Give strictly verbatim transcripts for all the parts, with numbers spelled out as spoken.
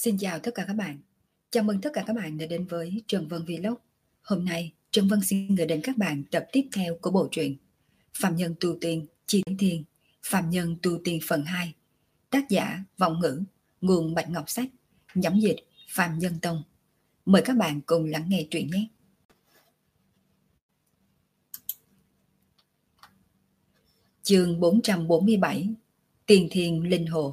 Xin chào tất cả các bạn. Chào mừng tất cả các bạn đã đến với Trần Vân Vlog. Hôm nay, Trần Vân xin gửi đến các bạn tập tiếp theo của bộ truyện Phạm Nhân Tu Tiên Chi Thiên, Phạm Nhân Tu Tiên phần hai. Tác giả Vọng Ngữ, nguồn Bạch Ngọc Sách, nhóm dịch Phạm Nhân Tông. Mời các bạn cùng lắng nghe truyện nhé. Chương bốn trăm bốn mươi bảy, Tiền Thiên Linh Hồ.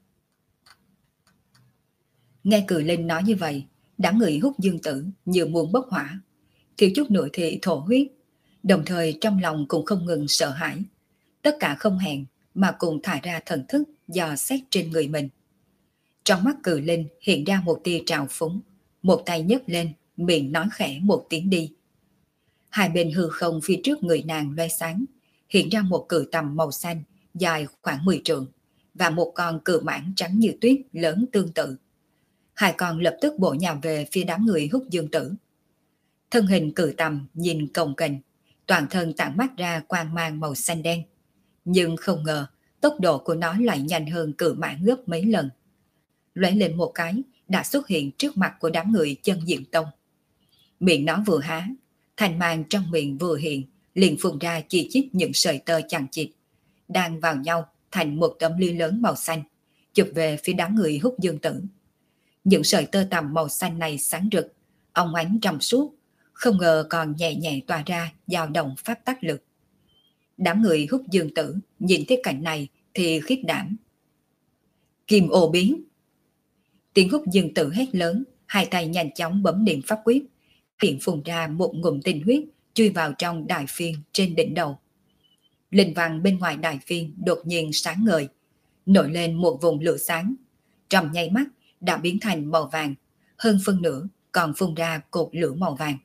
Nghe Cự Linh nói như vậy, đám người Hút Dương Tử như muốn bốc hỏa, thiếu chút nữa thì thổ huyết, đồng thời trong lòng cũng không ngừng sợ hãi. Tất cả không hẹn mà cùng thả ra thần thức dò xét trên người mình. Trong mắt Cự Linh hiện ra một tia trào phúng, một tay nhấc lên, miệng nói khẽ một tiếng đi. Hai bên hư không phía trước người nàng loe sáng, hiện ra một cự tầm màu xanh dài khoảng mười trượng và một con cự mãng trắng như tuyết lớn tương tự. Hai con lập tức bổ nhào về phía đám người Hút Dương Tử. Thân hình cự tầm nhìn cồng kềnh, toàn thân tản mát ra quang mang màu xanh đen. Nhưng không ngờ, tốc độ của nó lại nhanh hơn cự mãng gấp mấy lần. Lóe lên một cái, đã xuất hiện trước mặt của đám người Chân Diệm Tông. Miệng nó vừa há, thành mang trong miệng vừa hiện, liền phun ra chi chít những sợi tơ chằng chịt, đang vào nhau thành một tấm lưới lớn màu xanh, chụp về phía đám người Hút Dương Tử. Những sợi tơ tằm màu xanh này sáng rực, óng ánh trong suốt, không ngờ còn nhẹ nhẹ tỏa ra dao động pháp tắc lực. Đám người Hút Dương Tử nhìn thấy cảnh này thì khiếp đảm. Kim ô biến! Tiếng Hút Dương Tử hét lớn, hai tay nhanh chóng bấm niệm pháp quyết, hiện phun ra một ngụm tinh huyết chui vào trong đại phiên trên đỉnh đầu. Linh văn bên ngoài đại phiên đột nhiên sáng ngời, nổi lên một vùng lửa sáng, trong nháy mắt đã biến thành màu vàng, hơn phân nửa còn phun ra cột lửa màu vàng.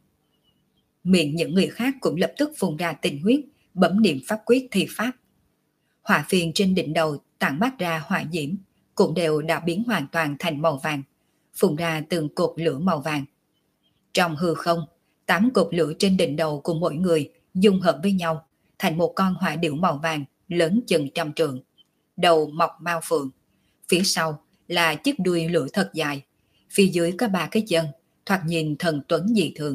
Miệng những người khác cũng lập tức phun ra tinh huyết, bấm niệm pháp quyết thi pháp. Hỏa phiên trên đỉnh đầu tản mát ra hỏa diễm, cũng đều đã biến hoàn toàn thành màu vàng, phun ra từng cột lửa màu vàng. Trong hư không, tám cột lửa trên đỉnh đầu của mỗi người dung hợp với nhau, thành một con hỏa điểu màu vàng lớn chừng trăm trượng, đầu mọc mao phượng, phía sau là chiếc đuôi lửa thật dài, phía dưới có ba cái chân, thoạt nhìn thần tuấn dị thường.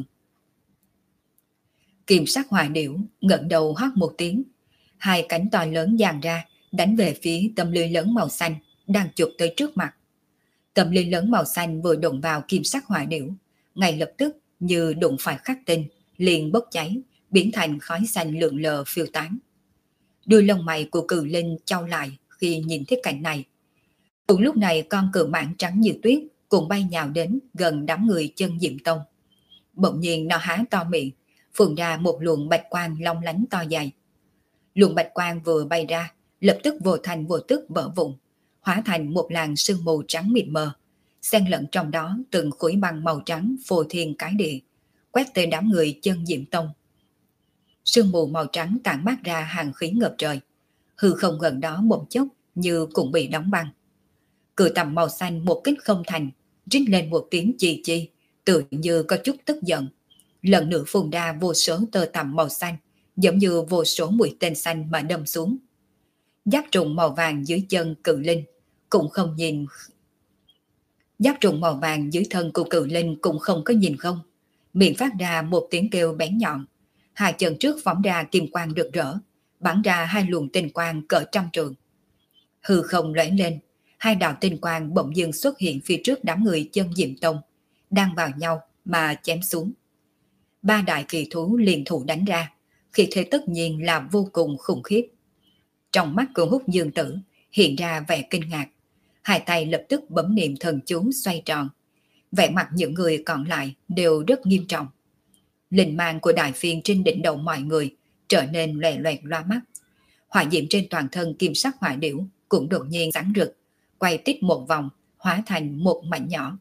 Kim sắc hỏa điểu ngẩng đầu hót một tiếng, hai cánh to lớn dang ra, đánh về phía tấm lưới lớn màu xanh đang chụp tới trước mặt. Tấm lưới lớn màu xanh vừa đụng vào kim sắc hỏa điểu, ngay lập tức như đụng phải khắc tinh, liền bốc cháy, biến thành khói xanh lượn lờ phiêu tán. Đuôi lông mày của Cự Linh chau lại khi nhìn thấy cảnh này. Cùng lúc này con cự mãng trắng như tuyết cũng bay nhào đến gần đám người Chân Diệm Tông. Bỗng nhiên nó há to miệng, phun ra một luồng bạch quang long lánh to dài. Luồng bạch quang vừa bay ra, lập tức vô thành vô tức vỡ vụn, hóa thành một làn sương mù trắng mịt mờ, xen lẫn trong đó từng khối băng màu trắng phô thiên cái địa, quét tới đám người Chân Diệm Tông. Sương mù màu trắng tản mát ra hàng khí ngập trời, hư không gần đó một chốc như cũng bị đóng băng. Cự tầm màu xanh một kích không thành, rít lên một tiếng chi chi, tự như có chút tức giận. Lần nữa phun ra vô số tơ tằm màu xanh, giống như vô số mũi tên xanh mà đâm xuống. Giáp trùng màu vàng dưới chân Cự Linh cũng không nhìn. Giáp trùng màu vàng dưới thân của Cự Linh cũng không có nhìn không, miệng phát ra một tiếng kêu bén nhọn. Hai chân trước phóng ra kim quang rực rỡ, bắn ra hai luồng tinh quang cỡ trăm trượng. Hư không lóe lên, hai đạo tinh quang bỗng dưng xuất hiện phía trước đám người Chân Diệm Tông, đang vào nhau mà chém xuống. Ba đại kỳ thú liền thủ đánh ra, khi thế tất nhiên là vô cùng khủng khiếp. Trong mắt của Hút Dương Tử hiện ra vẻ kinh ngạc, hai tay lập tức bấm niệm thần chú xoay tròn. Vẻ mặt những người còn lại đều rất nghiêm trọng. Linh mang của đại phiên trên đỉnh đầu mọi người trở nên loè loẹt loa mắt. Hỏa diễm trên toàn thân kim sắc hỏa điểu cũng đột nhiên sáng rực, quay tít một vòng, hóa thành một mảnh nhỏ.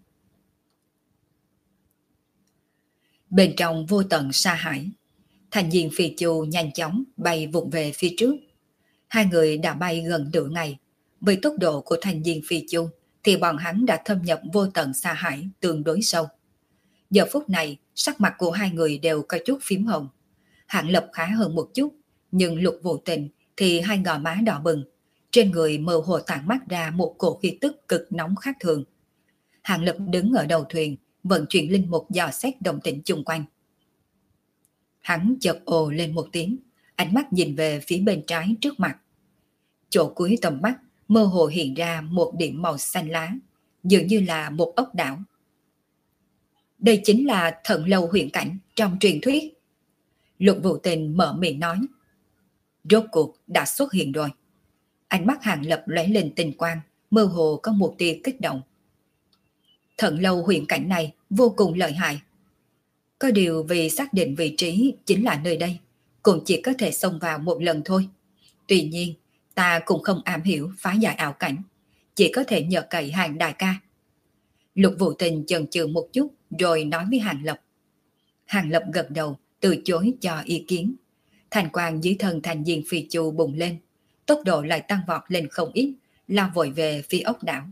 Bên trong vô tận sa hải, Thành Diên Phi Chu nhanh chóng bay vụt về phía trước. Hai người đã bay gần nửa ngày. Với tốc độ của Thành Diên Phi Chu thì bọn hắn đã thâm nhập vô tận sa hải tương đối sâu. Giờ phút này, sắc mặt của hai người đều có chút phím hồng. Hạng Lập khá hơn một chút, nhưng Lục Vô Tình thì hai gò má đỏ bừng, trên người mơ hồ tản mắt ra một cổ khí tức cực nóng khác thường. Hàng Lập đứng ở đầu thuyền, vận chuyển linh mục dò xét động tĩnh chung quanh. Hắn chợt ồ lên một tiếng, ánh mắt nhìn về phía bên trái trước mặt. Chỗ cuối tầm mắt mơ hồ hiện ra một điểm màu xanh lá, dường như là một ốc đảo. Đây chính là Thận Lâu huyền cảnh trong truyền thuyết. Lục Vũ Tình mở miệng nói. Rốt cuộc đã xuất hiện rồi. Ánh mắt Hàng Lập lóe lên tình quang, mơ hồ có một tia kích động. Thận Lâu huyền cảnh này vô cùng lợi hại. Có điều vì xác định vị trí chính là nơi đây, cũng chỉ có thể xông vào một lần thôi. Tuy nhiên, ta cũng không am hiểu phá giải ảo cảnh, chỉ có thể nhờ cậy Hàng đại ca. Lục Vũ Tình chần chừ một chút rồi nói với Hàng Lập. Hàng Lập gật đầu, từ chối cho ý kiến. Thành quang dưới thân thành viên phi chu bùng lên, tốc độ lại tăng vọt lên không ít, lao vội về phía ốc đảo.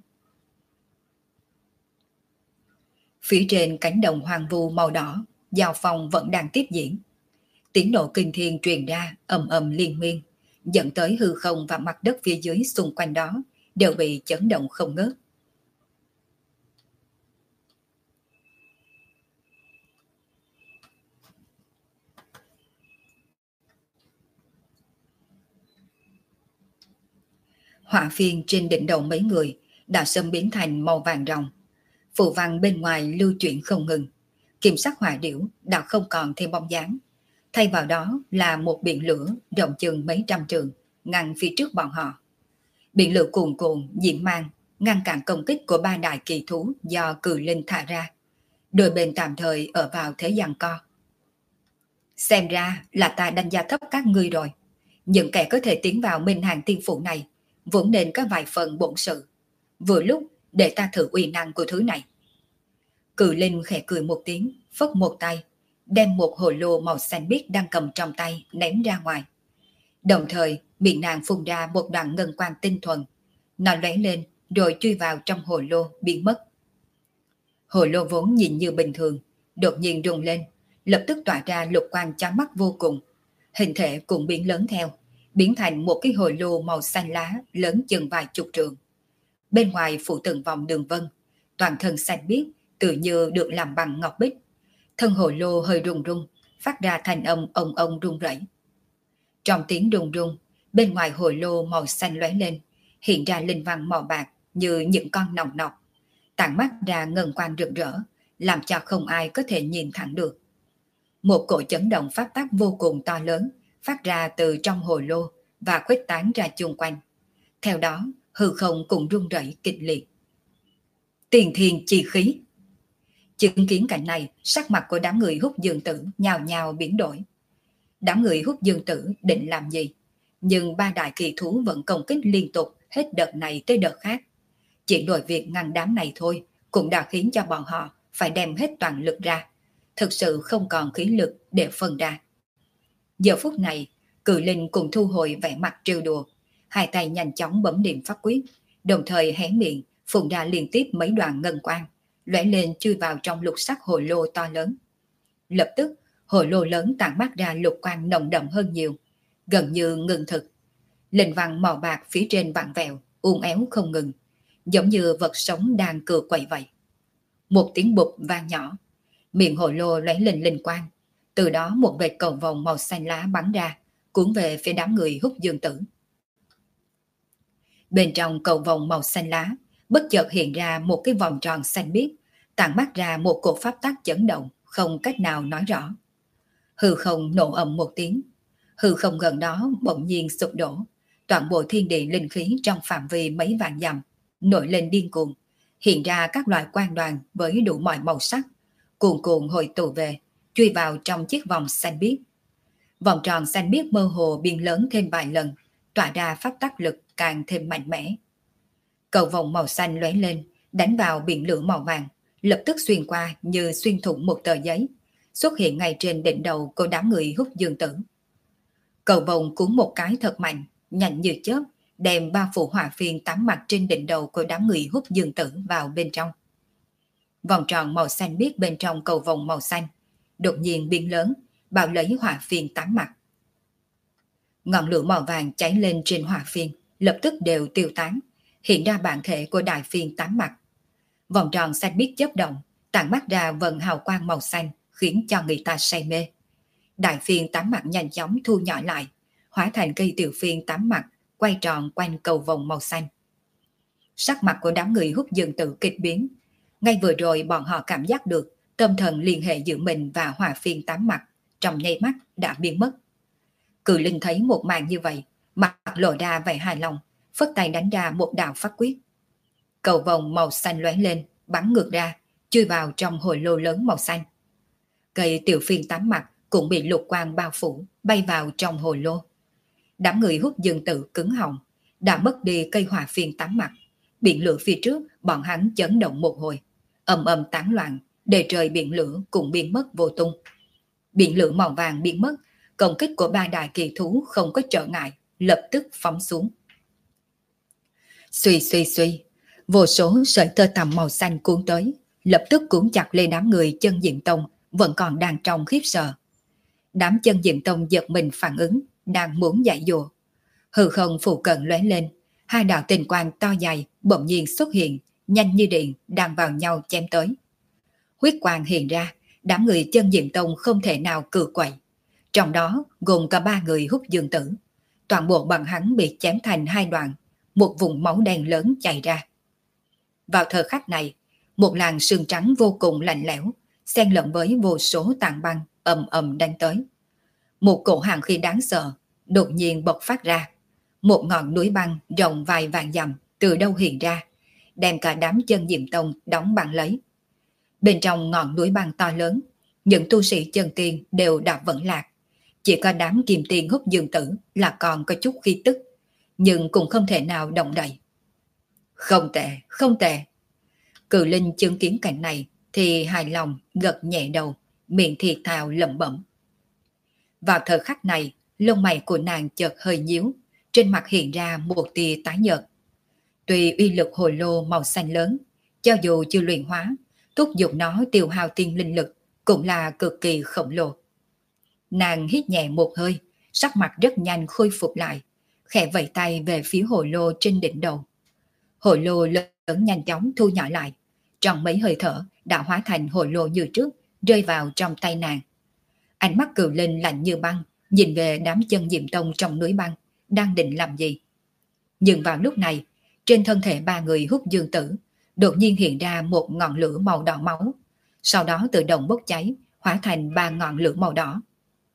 Phía trên cánh đồng hoang vu màu đỏ, giao phong vẫn đang tiếp diễn. Tiếng nổ kinh thiên truyền ra ầm ầm liên miên, dẫn tới hư không và mặt đất phía dưới xung quanh đó đều bị chấn động không ngớt. Hỏa phiên trên đỉnh đầu mấy người đã sớm biến thành màu vàng ròng. Phù văn bên ngoài lưu chuyển không ngừng. Kim sắc hỏa điểu đã không còn thêm bóng dáng. Thay vào đó là một biển lửa rộng chừng mấy trăm trường ngăn phía trước bọn họ. Biển lửa cuồn cuộn, diễm mang, ngăn cản công kích của ba đại kỳ thú do cử linh thả ra. Đôi bên tạm thời ở vào thế giằng co. Xem ra là ta đánh giá thấp các ngươi rồi. Những kẻ có thể tiến vào Minh Hàng Tiên Phủ này vốn nên có vài phần bổn sự. Vừa lúc để ta thử uy năng của thứ này. Cử linh khẽ cười một tiếng, phất một tay, đem một hồ lô màu xanh biếc đang cầm trong tay ném ra ngoài. Đồng thời miệng nàng phun ra một đoạn ngân quang tinh thuần. Nó lóe lên rồi chui vào trong hồ lô biến mất. Hồ lô vốn nhìn như bình thường, đột nhiên rung lên, lập tức tỏa ra lục quang chói mắt vô cùng. Hình thể cũng biến lớn theo, biến thành một cái hồ lô màu xanh lá lớn chừng vài chục trượng. Bên ngoài phủ từng vòng đường vân, toàn thân xanh biếc, tự như được làm bằng ngọc bích. Thân hồ lô hơi rung rung, phát ra thanh âm ông ông rung rẩy. Trong tiếng rung rung, bên ngoài hồ lô màu xanh lóe lên, hiện ra linh văn màu bạc như những con nòng nọc, tản mắt ra ngân quang rực rỡ, làm cho không ai có thể nhìn thẳng được. Một cỗ chấn động pháp tắc vô cùng to lớn phát ra từ trong hồ lô và khuếch tán ra chung quanh. Theo đó, hư không cũng rung rẩy kịch liệt. Tiền thiên chi khí. Chứng kiến cảnh này, sắc mặt của đám người Húc Dương Tử nhào nhào biến đổi. Đám người Húc Dương Tử định làm gì? Nhưng ba đại kỳ thú vẫn công kích liên tục hết đợt này tới đợt khác. Chỉ đổi việc ngăn đám này thôi cũng đã khiến cho bọn họ phải đem hết toàn lực ra. Thực sự không còn khí lực để phân ra. Giờ phút này, Cự Linh cùng thu hồi vẻ mặt trêu đùa, hai tay nhanh chóng bấm niệm pháp quyết, đồng thời hé miệng phun ra liên tiếp mấy đoạn ngân quang, lóe lên chui vào trong lục sắc hồ lô to lớn. Lập tức, hồ lô lớn tản mát ra lục quang nồng đậm hơn nhiều, gần như ngưng thực. Linh văn màu bạc phía trên vặn vẹo, uốn éo không ngừng, giống như vật sống đang cựa quậy vậy. Một tiếng bụp vang nhỏ, miệng hồ lô lóe lên linh quang, từ đó một vệt cầu vồng màu xanh lá bắn ra, cuốn về phía đám người Húc Dương Tử. Bên trong cầu vồng màu xanh lá, bất chợt hiện ra một cái vòng tròn xanh biếc, tản mát ra một cột pháp tắc chấn động, không cách nào nói rõ. Hư không nổ ầm một tiếng, hư không gần đó bỗng nhiên sụp đổ, toàn bộ thiên địa linh khí trong phạm vi mấy vạn dặm nổi lên điên cuồng, hiện ra các loại quang đoàn với đủ mọi màu sắc, cuồn cuộn hội tụ về, chui vào trong chiếc vòng xanh biếc. Vòng tròn xanh biếc mơ hồ biến lớn thêm vài lần, tỏa ra pháp tắc lực càng thêm mạnh mẽ. Cầu vòng màu xanh lóe lên, đánh vào biển lửa màu vàng, lập tức xuyên qua như xuyên thủng một tờ giấy, xuất hiện ngay trên đỉnh đầu của đám người Húc Dương Tử. Cầu vòng cuốn một cái thật mạnh, nhanh như chớp, đem ba phủ hỏa phiên tám mặt trên đỉnh đầu của đám người Húc Dương Tử vào bên trong. Vòng tròn màu xanh biếc bên trong cầu vòng màu xanh đột nhiên biến lớn, bao lấy hỏa phiên tám mặt. Ngọn lửa màu vàng cháy lên trên hỏa phiên, lập tức đều tiêu tán, hiện ra bản thể của đại phiên tám mặt. Vòng tròn xanh biếc chớp động, tản mắt ra vần hào quang màu xanh, khiến cho người ta say mê. Đại phiên tám mặt nhanh chóng thu nhỏ lại, hóa thành cây tiểu phiên tám mặt, quay tròn quanh cầu vồng màu xanh. Sắc mặt của đám người Hút Dương Tử kịch biến. Ngay vừa rồi bọn họ cảm giác được tâm thần liên hệ giữa mình và hỏa phiên tám mặt trong nháy mắt đã biến mất. Cự Linh thấy một màn như vậy, mặt lộ ra vẻ hài lòng, phất tay đánh ra một đạo pháp quyết. Cầu vồng màu xanh lóe lên, bắn ngược ra, chui vào trong hồ lô lớn màu xanh. Cây tiểu phiên tám mặt cũng bị lục quang bao phủ, bay vào trong hồ lô. Đám người Hút Dương Tử cứng họng, đã mất đi cây hỏa phiên tám mặt. Biển lửa phía trước, bọn hắn chấn động một hồi, ầm ầm tán loạn, để trời biển lửa cũng biến mất vô tung. Biển lửa màu vàng biến mất, công kích của ba đại kỳ thú không có trở ngại, lập tức phóng xuống. Suy suy suy, vô số sợi tơ tằm màu xanh cuốn tới, lập tức cuốn chặt lên đám người Chân Diệm Tông vẫn còn đang trong khiếp sợ. Đám Chân Diệm Tông giật mình phản ứng, đang muốn dạy dùa. Hư không phụ cận lóe lên, hai đạo tình quang to dài bỗng nhiên xuất hiện, nhanh như điện đang vào nhau chém tới. Huyết quang hiện ra, đám người Chân Diệm Tông không thể nào cự quậy. Trong đó gồm cả ba người Hút Dương Tử. Toàn bộ bọn hắn bị chém thành hai đoạn, một vùng máu đen lớn chảy ra. Vào thời khắc này, một làn sương trắng vô cùng lạnh lẽo, xen lẫn với vô số tảng băng ầm ầm đánh tới. Một cổ hàn khí đáng sợ đột nhiên bộc phát ra. Một ngọn núi băng rộng vài vạn dặm từ đâu hiện ra, đem cả đám Chân Diệm Tông đóng băng lấy. Bên trong ngọn núi băng to lớn, những tu sĩ chân tiên đều đã vẫn lạc. Chỉ có đám Kim Tiên Hút Dương Tử là còn có chút khí tức, nhưng cũng không thể nào động đậy. Không tệ, không tệ. Cự Linh chứng kiến cảnh này thì hài lòng gật nhẹ đầu, miệng thì thào lẩm bẩm. Vào thời khắc này, lông mày của nàng chợt hơi nhíu, trên mặt hiện ra một tia tái nhợt. Tuy uy lực hồ lô màu xanh lớn, cho dù chưa luyện hóa, thúc giục nó tiêu hao tiên linh lực cũng là cực kỳ khổng lồ. Nàng hít nhẹ một hơi, sắc mặt rất nhanh khôi phục lại, khẽ vẫy tay về phía hồ lô trên đỉnh đầu. Hồ lô lớn nhanh chóng thu nhỏ lại, trong mấy hơi thở đã hóa thành hồ lô như trước, rơi vào trong tay nàng. Ánh mắt Cự Linh lạnh như băng, nhìn về đám Chân Diệm Tông trong núi băng, đang định làm gì. Nhưng vào lúc này, trên thân thể ba người Hút Dương Tử đột nhiên hiện ra một ngọn lửa màu đỏ máu, sau đó tự động bốc cháy, hóa thành ba ngọn lửa màu đỏ.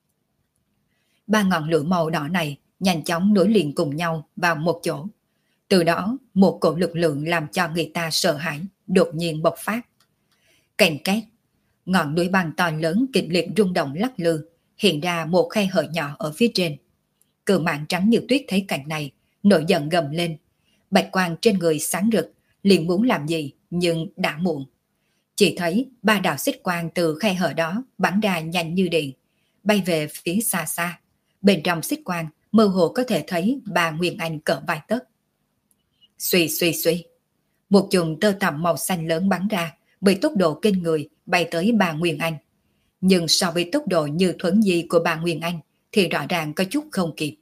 Ba ngọn lửa màu đỏ này nhanh chóng nối liền cùng nhau vào một chỗ. Từ đó, một cổ lực lượng làm cho người ta sợ hãi đột nhiên bộc phát. Cành két, ngọn núi băng to lớn kịch liệt rung động lắc lư, hiện ra một khe hở nhỏ ở phía trên. Cự Mạn trắng như tuyết thấy cảnh này, nổi giận gầm lên. Bạch quang trên người sáng rực, liền muốn làm gì nhưng đã muộn. Chỉ thấy ba đạo xích quang từ khe hở đó bắn ra nhanh như điện, bay về phía xa xa. Bên trong xích quang mơ hồ có thể thấy bà Nguyên Anh cỡ vài tấc. Suy suy suy, một chùm tơ tằm màu xanh lớn bắn ra, với tốc độ kinh người bay tới bà Nguyên Anh. Nhưng so với tốc độ như thuấn di của bà Nguyên Anh thì rõ ràng có chút không kịp.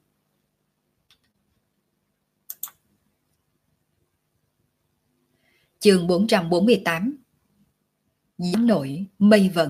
Chương bốn trăm bốn mươi tám. Gió nổi mây vần.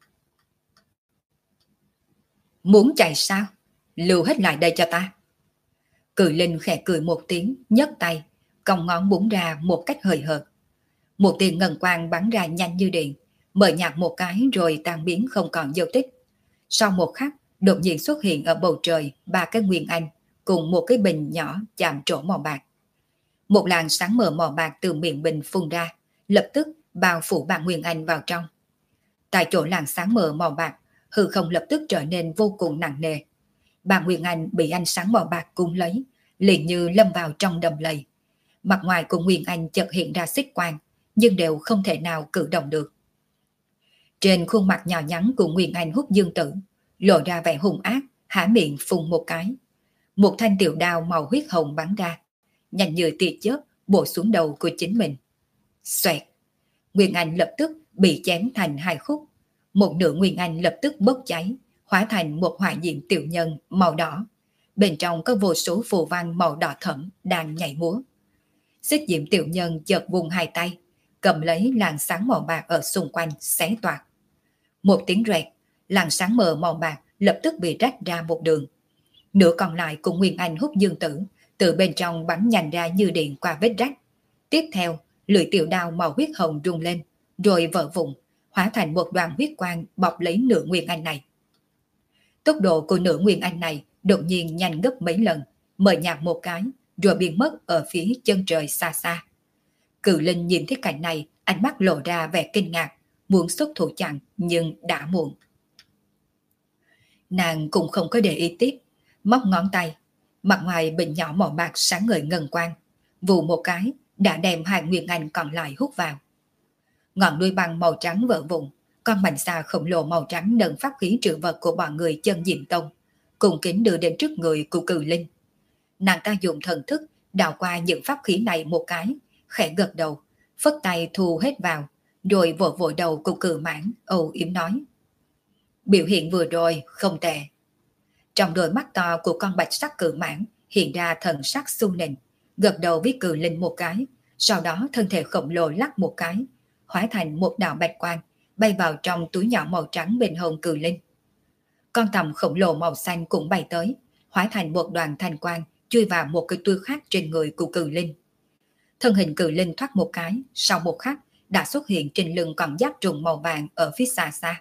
Muốn chạy sao? Lưu hết lại đây cho ta. Cự Linh khẽ cười một tiếng, nhấc tay, cong ngón búng ra một cách hời hợt. Một tia ngân quang bắn ra nhanh như điện, mờ nhạt một cái rồi tan biến không còn dấu tích. Sau một khắc, đột nhiên xuất hiện ở bầu trời ba cái Nguyên Anh cùng một cái bình nhỏ chạm trổ màu bạc. Một làn sáng mờ màu bạc từ miệng bình phun ra, lập tức bao phủ bà Nguyên Anh vào trong. Tại chỗ làn sáng mờ màu bạc, hư không lập tức trở nên vô cùng nặng nề. Bà Nguyên Anh bị ánh sáng màu bạc cuốn lấy, liền như lâm vào trong đầm lầy. Mặt ngoài của Nguyên Anh chợt hiện ra xích quang, nhưng đều không thể nào cử động được. Trên khuôn mặt nhỏ nhắn của Nguyên Anh Hút Dương Tử lộ ra vẻ hung ác, há miệng phun một cái. Một thanh tiểu đao màu huyết hồng bắn ra, nhanh như tia chớp bổ xuống đầu của chính mình. Xoẹt, Nguyên Anh lập tức bị chém thành hai khúc. Một nửa Nguyên Anh lập tức bốc cháy, hóa thành một hỏa diệm tiểu nhân màu đỏ. Bên trong có vô số phù văn màu đỏ thẫm đang nhảy múa. Xích diệm tiểu nhân chợt vùng hai tay, cầm lấy làn sáng màu bạc ở xung quanh xé toạc. Một tiếng rẹt, làn sáng mờ màu bạc lập tức bị rách ra một đường. Nửa còn lại cùng Nguyên Anh hút dương tử, từ bên trong bắn nhanh ra như điện qua vết rách. Tiếp theo, lưỡi tiểu đao màu huyết hồng rung lên, rồi vỡ vụn, hóa thành một đoàn huyết quang bọc lấy nửa Nguyên Anh này. Tốc độ của nửa Nguyên Anh này đột nhiên nhanh gấp mấy lần, mờ nhạt một cái, rồi biến mất ở phía chân trời xa xa. Cự Linh nhìn thấy cảnh này, ánh mắt lộ ra vẻ kinh ngạc, muốn xuất thủ chặn nhưng đã muộn. Nàng cũng không có để ý tiếp, móc ngón tay, mặt ngoài bình nhỏ màu bạc sáng ngời ngân quang, vù một cái đã đem hai Nguyên Anh còn lại hút vào. Ngọn đuôi băng màu trắng vỡ vụn, con mảnh xà khổng lồ màu trắng nâng pháp khí trữ vật của bọn người Chân Diệm Tông, cùng kính đưa đến trước người của Cự Linh. Nàng ta dùng thần thức đào qua những pháp khí này một cái, khẽ gật đầu, phất tay thu hết vào, rồi vội vội đầu của Cự Mãn âu yếm nói: biểu hiện vừa rồi không tệ. Trong đôi mắt to của con bạch sắc Cự Mãn hiện ra thần sắc su nịnh, gật đầu với Cự Linh một cái, sau đó thân thể khổng lồ lắc một cái, hóa thành một đạo bạch quang bay vào trong túi nhỏ màu trắng bên hông Cự Linh. Con tầm khổng lồ màu xanh cũng bay tới, hóa thành một đoàn thanh quang chui vào một cái túi khác trên người của Cự Linh. Thân hình Cự Linh thoát một cái, sau một khắc đã xuất hiện trên lưng con giáp trùng màu vàng ở phía xa xa.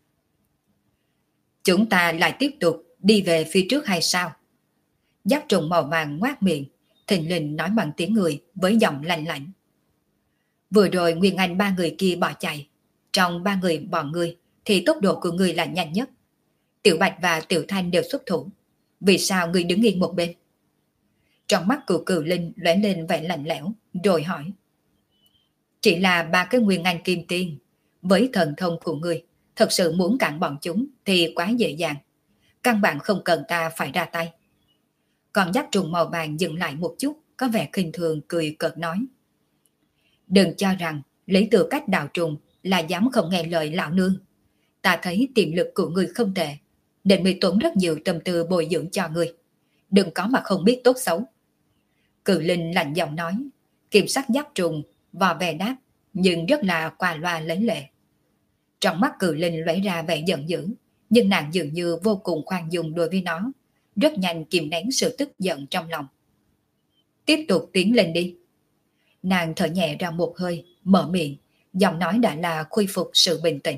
Chúng ta lại tiếp tục đi về phía trước hay sao? Giáp trùng màu vàng ngoác miệng, thình lình nói bằng tiếng người với giọng lạnh lạnh. Vừa rồi Nguyên Anh ba người kia bỏ chạy, trong ba người bọn người thì tốc độ của người là nhanh nhất. Tiểu Bạch và Tiểu Thanh đều xuất thủ, vì sao người đứng yên một bên? Trong mắt của Cự Linh lóe lên vẻ lạnh lẽo, rồi hỏi: chỉ là ba cái Nguyên Anh kim tiên, với thần thông của người, thật sự muốn cản bọn chúng thì quá dễ dàng, căn bản không cần ta phải ra tay. Còn giáp trùng màu vàng dừng lại một chút, có vẻ khinh thường cười cợt nói: đừng cho rằng lấy tư cách đạo trùng là dám không nghe lời lão nương. Ta thấy tiềm lực của người không tệ, nên mới tốn rất nhiều tâm tư bồi dưỡng cho người. Đừng có mà không biết tốt xấu. Cự Linh lạnh giọng nói, kiểm sắc giáp trùng vò vẻ đáp, nhưng rất là qua loa lấy lệ. Trong mắt Cự Linh lóe ra vẻ giận dữ, nhưng nàng dường như vô cùng khoan dung đối với nó, rất nhanh kìm nén sự tức giận trong lòng. Tiếp tục tiến lên đi. Nàng thở nhẹ ra một hơi, mở miệng, giọng nói đã là khôi phục sự bình tĩnh.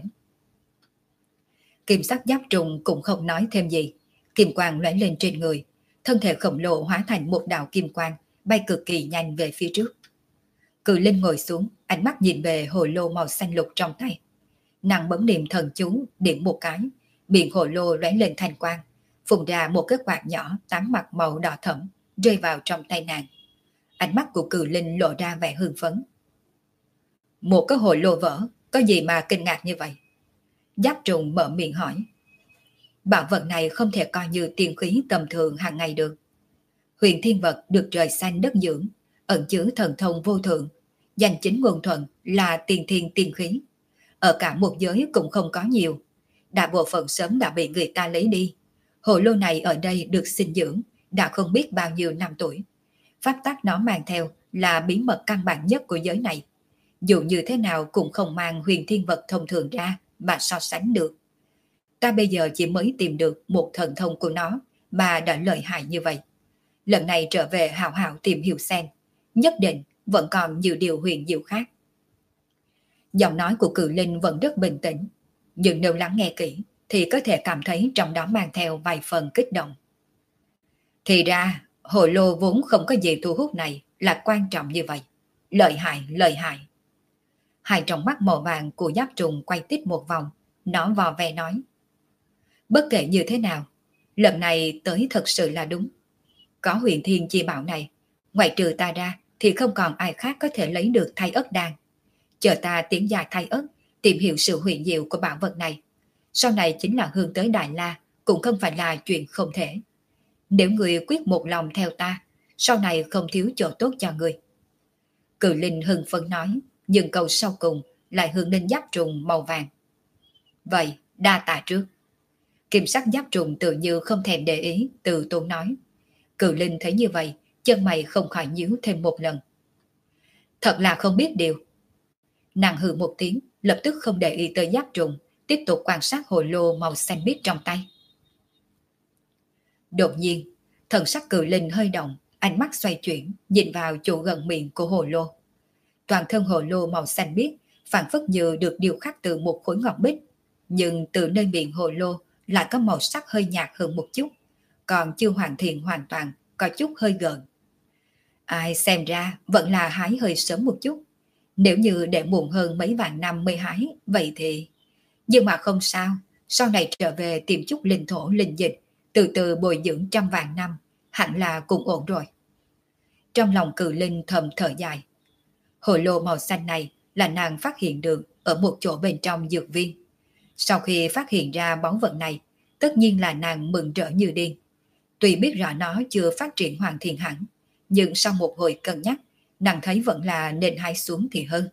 Kim sắc giáp trùng cũng không nói thêm gì, kim quang lóe lên trên người, thân thể khổng lồ hóa thành một đạo kim quang, bay cực kỳ nhanh về phía trước. Cự Linh ngồi xuống, ánh mắt nhìn về hồ lô màu xanh lục trong tay. Nàng bấm niệm thần chú, điểm một cái, miệng hồ lô lóe lên thanh quang, phun ra một cái quạt nhỏ tám mặt màu đỏ thẫm, rơi vào trong tay nàng. Ánh mắt của Cự Linh lộ ra vẻ hưng phấn. Một cái hồ lô vỡ, có gì mà kinh ngạc như vậy? Giáp trùng mở miệng hỏi. Bảo vật này không thể coi như tiên khí tầm thường hàng ngày được. Huyền thiên vật được trời xanh đất dưỡng, ẩn chứa thần thông vô thượng, danh chính ngôn thuận là tiền thiên tiên khí. Ở cả một giới cũng không có nhiều, đại bộ phận sớm đã bị người ta lấy đi. Hồ lô này ở đây được sinh dưỡng đã không biết bao nhiêu năm tuổi. Pháp tắc nó mang theo là bí mật căn bản nhất của giới này. Dù như thế nào cũng không mang huyền thiên vật thông thường ra mà so sánh được. Ta bây giờ chỉ mới tìm được một thần thông của nó mà đã lợi hại như vậy. Lần này trở về hào hào tìm hiểu xem, nhất định vẫn còn nhiều điều huyền diệu khác. Giọng nói của Cự Linh vẫn rất bình tĩnh, nhưng nếu lắng nghe kỹ thì có thể cảm thấy trong đó mang theo vài phần kích động. Thì ra, hồ lô vốn không có gì thu hút này là quan trọng như vậy. Lợi hại, lợi hại. Hai trong mắt màu vàng của giáp trùng quay tít một vòng, nó vò ve nói. Bất kể như thế nào, lần này tới thật sự là đúng. Có huyền thiên chi bảo này, ngoại trừ ta ra thì không còn ai khác có thể lấy được thay ất đan. Chờ ta tiến dài thay ất, tìm hiểu sự huyền diệu của bảo vật này. Sau này chính là hướng tới Đại La, cũng không phải là chuyện không thể. Nếu người quyết một lòng theo ta, sau này không thiếu chỗ tốt cho người. Cự Linh hưng phấn nói, nhưng câu sau cùng lại hướng đến giáp trùng màu vàng. Vậy, đa tạ trước. Kim sắc giáp trùng tự như không thèm để ý, từ tốn nói. Cự Linh thấy như vậy, chân mày không khỏi nhíu thêm một lần. Thật là không biết điều. Nàng hừ một tiếng, lập tức không để ý tới giáp trùng, tiếp tục quan sát hồ lô màu xanh biếc trong tay. Đột nhiên, thần sắc cự linh hơi động, ánh mắt xoay chuyển, nhìn vào chỗ gần miệng của hồ lô. Toàn thân hồ lô màu xanh biếc phản phất như được điêu khắc từ một khối ngọc bích, nhưng từ nơi miệng hồ lô lại có màu sắc hơi nhạt hơn một chút, còn chưa hoàn thiện hoàn toàn, có chút hơi gợn. Ai xem ra vẫn là hái hơi sớm một chút. Nếu như để muộn hơn mấy vạn năm mới hái, vậy thì... Nhưng mà không sao, sau này trở về tìm chút linh thổ linh dịch, từ từ bồi dưỡng trăm vạn năm, hẳn là cũng ổn rồi. Trong lòng cự linh thầm thở dài. Hồ lô màu xanh này là nàng phát hiện được ở một chỗ bên trong dược viên. Sau khi phát hiện ra báu vật này, tất nhiên là nàng mừng rỡ như điên. Tuy biết rõ nó chưa phát triển hoàn thiện hẳn, nhưng sau một hồi cân nhắc, nàng thấy vẫn là nên hái xuống thì hơn.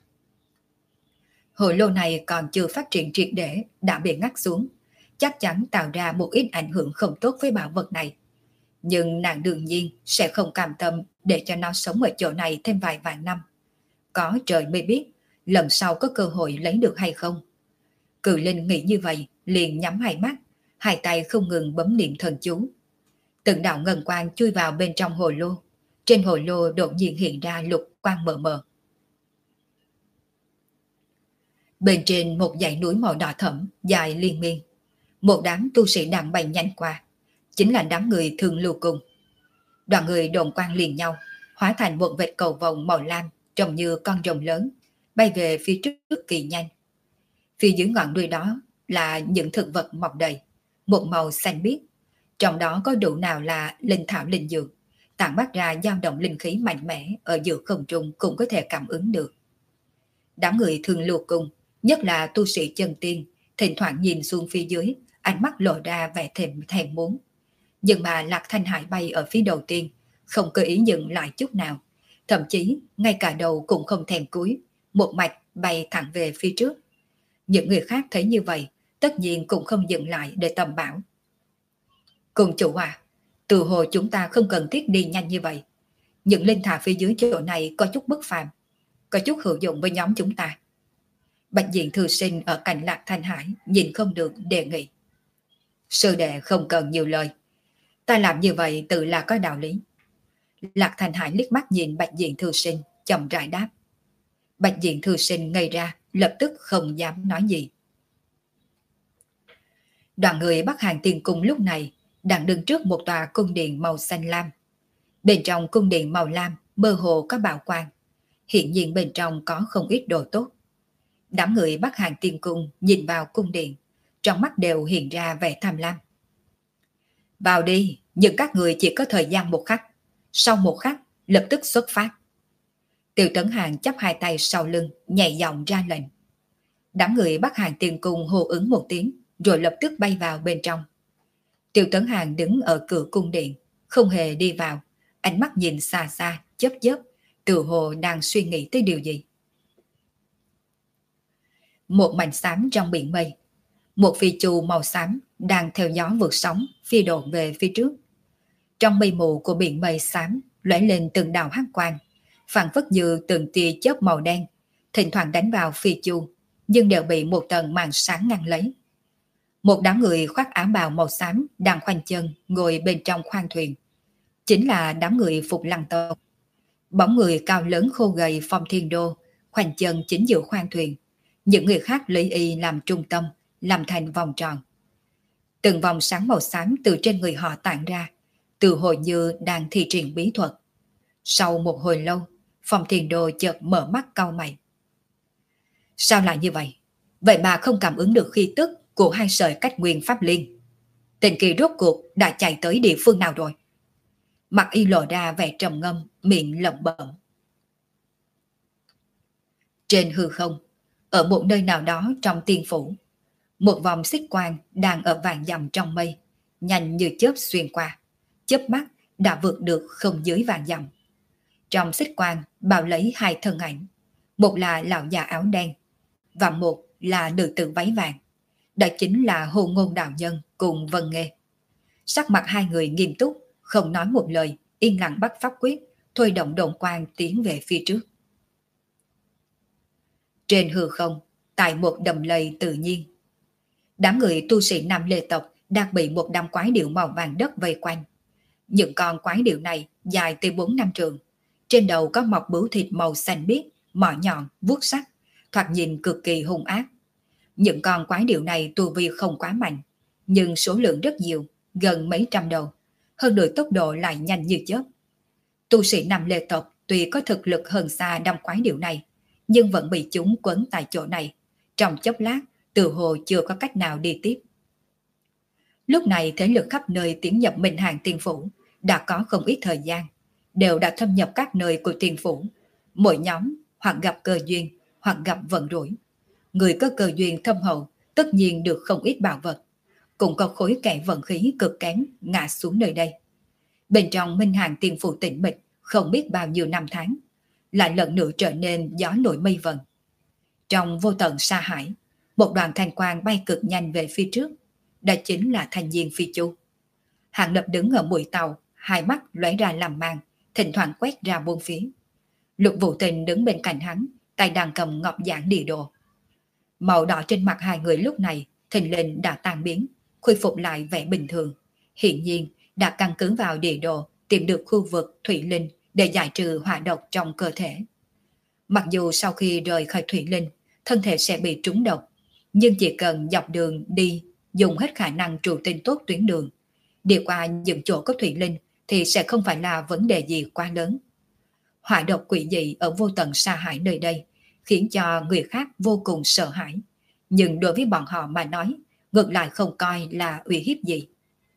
Hồ lô này còn chưa phát triển triệt để, đã bị ngắt xuống, chắc chắn tạo ra một ít ảnh hưởng không tốt với bảo vật này. Nhưng nàng đương nhiên sẽ không cam tâm để cho nó sống ở chỗ này thêm vài vạn năm. Có trời mới biết, lần sau có cơ hội lấy được hay không. Cự linh nghĩ như vậy, liền nhắm hai mắt, hai tay không ngừng bấm niệm thần chú. Từng đạo ngân quang chui vào bên trong hồ lô. Trên hồ lô đột nhiên hiện ra lục quang mờ mờ. Bên trên một dãy núi màu đỏ thẫm dài liên miên, một đám tu sĩ đang bay nhanh qua, chính là đám người Thương Lưu Cung. Đoàn người đồn quang liền nhau, hóa thành một vệt cầu vồng màu lam trông như con rồng lớn, bay về phía trước cực kỳ nhanh. Phía dưới ngọn đuôi đó là những thực vật mọc đầy, một màu xanh biếc, trong đó có đủ nào là linh thảo linh dược, tản mát ra dao động linh khí mạnh mẽ ở giữa không trung cũng có thể cảm ứng được. Đám người Thương Lưu Cung, nhất là tu sĩ chân tiên, thỉnh thoảng nhìn xuống phía dưới, ánh mắt lộ ra vẻ thèm thèm muốn. Nhưng mà Lạc Thanh Hải bay ở phía đầu tiên, không có ý dừng lại chút nào, thậm chí ngay cả đầu cũng không thèm cúi, một mạch bay thẳng về phía trước. Những người khác thấy như vậy, tất nhiên cũng không dừng lại để tầm bảo. Cùng chủ à, từ hồi chúng ta không cần thiết đi nhanh như vậy. Những linh thảo phía dưới chỗ này có chút bất phàm, có chút hữu dụng với nhóm chúng ta. Bạch Diện Thư Sinh ở cạnh Lạc Thanh Hải nhìn không được đề nghị. Sư đệ không cần nhiều lời, ta làm như vậy tự là có đạo lý. Lạc Thanh Hải liếc mắt nhìn Bạch Diện Thư Sinh, chậm rãi đáp. Bạch Diện Thư Sinh ngây ra, lập tức không dám nói gì. Đoàn người Bắc Hàng Tiên Cung lúc này đang đứng trước một tòa cung điện màu xanh lam. Bên trong cung điện màu lam mơ hồ có bảo quang, hiện nhiên bên trong có không ít đồ tốt. Đám người Bắc Hàng Tiên Cung nhìn vào cung điện, trong mắt đều hiện ra vẻ tham lam. Vào đi, nhưng các người chỉ có thời gian một khắc, sau một khắc lập tức xuất phát. Tiêu Tấn Hàng chắp hai tay sau lưng, nhẹ giọng ra lệnh. Đám người Bắc Hàng Tiên Cung hô ứng một tiếng, rồi lập tức bay vào bên trong. Tiêu Tấn Hàng đứng ở cửa cung điện, không hề đi vào, ánh mắt nhìn xa xa, chớp chớp, tự hồ đang suy nghĩ tới điều gì. Một mảnh xám trong biển mây, một phi chu màu xám đang theo gió vượt sóng phi độn về phía trước. Trong mây mù của biển mây xám lóe lên từng đạo hắc quang, phản phất như từng tia chớp màu đen, thỉnh thoảng đánh vào phi chu, nhưng đều bị một tầng màn sáng ngăn lấy. Một đám người khoác áo bào màu xám đang khoanh chân ngồi bên trong khoang thuyền, chính là đám người Phục Lăng Tông. Bóng người cao lớn khô gầy Phong Thiên Đô khoanh chân chính giữa khoang thuyền, những người khác lấy y làm trung tâm, làm thành vòng tròn. Từng vòng sáng màu xám từ trên người họ tản ra, từ hồi như đang thi triển bí thuật. Sau một hồi lâu, Phong Thiên Đô chợt mở mắt cau mày. Sao lại như vậy? Vậy mà không cảm ứng được khí tức của hai sợi cách nguyên pháp liên. Tên kia rốt cuộc đã chạy tới địa phương nào rồi? Mặt y lộ ra vẻ trầm ngâm, miệng lẩm bẩm. Trên hư không, ở một nơi nào đó trong tiên phủ, một vòng xích quang đang ở vàng dặm trong mây, nhanh như chớp xuyên qua, chớp mắt đã vượt được không dưới vàng dặm. Trong xích quang bao lấy hai thân ảnh, một là lão già áo đen và một là nữ tử váy vàng. Đó chính là Hồ Ngôn Đạo Nhân cùng Vân Nghê. Sắc mặt hai người nghiêm túc, không nói một lời, yên lặng bắt pháp quyết, thôi động độn quang tiến về phía trước. Trên hư không, tại một đầm lầy tự nhiên, đám người tu sĩ Nam Lê tộc đang bị một đám quái điểu màu vàng đất vây quanh. Những con quái điểu này dài từ bốn năm trường, trên đầu có mọc bướu thịt màu xanh biếc, mỏ nhọn, vuốt sắc, thoạt nhìn cực kỳ hung ác. Những con quái điểu này tu vi không quá mạnh, nhưng số lượng rất nhiều, gần mấy trăm đầu, hơn nữa tốc độ lại nhanh như chớp. Tu sĩ Nam Lê tộc tuy có thực lực hơn xa đám quái điểu này, nhưng vẫn bị chúng quấn tại chỗ này, trong chốc lát tự hồ chưa có cách nào đi tiếp. Lúc này thế lực khắp nơi tiến nhập Minh Hàng Tiên Phủ đã có không ít thời gian, đều đã thâm nhập các nơi của Tiên Phủ. Mỗi nhóm hoặc gặp cơ duyên, hoặc gặp vận rủi. Người có cơ duyên thâm hậu tất nhiên được không ít bảo vật, cũng có khối kẻ vận khí cực kém ngã xuống nơi đây. Bên trong Minh Hàng Tiên Phủ tĩnh mịch không biết bao nhiêu năm tháng, lại lần nữa trở nên gió nổi mây vần. Trong vô tận sa hải, một đoàn thanh quang bay cực nhanh về phía trước, đó chính là Thanh Diên Phi Chu. Hàng Lập đứng ở mũi tàu, hai mắt lóe ra làm mang, thỉnh thoảng quét ra bốn phía. Lục Vũ Tình đứng bên cạnh hắn, tay đang cầm ngọc giản địa đồ. Màu đỏ trên mặt hai người lúc này thình lình đã tan biến, khôi phục lại vẻ bình thường. Hiện nhiên đã căn cứ vào địa đồ tìm được khu vực Thủy Linh để giải trừ hỏa độc trong cơ thể. Mặc dù sau khi rời khỏi Thủy Linh, thân thể sẽ bị trúng độc, nhưng chỉ cần dọc đường đi dùng hết khả năng trụ tinh tốt tuyến đường, đi qua những chỗ có Thủy Linh thì sẽ không phải là vấn đề gì quá lớn. Hỏa độc quỷ dị ở vô tận sa hải nơi đây khiến cho người khác vô cùng sợ hãi, nhưng đối với bọn họ mà nói, ngược lại không coi là uy hiếp gì.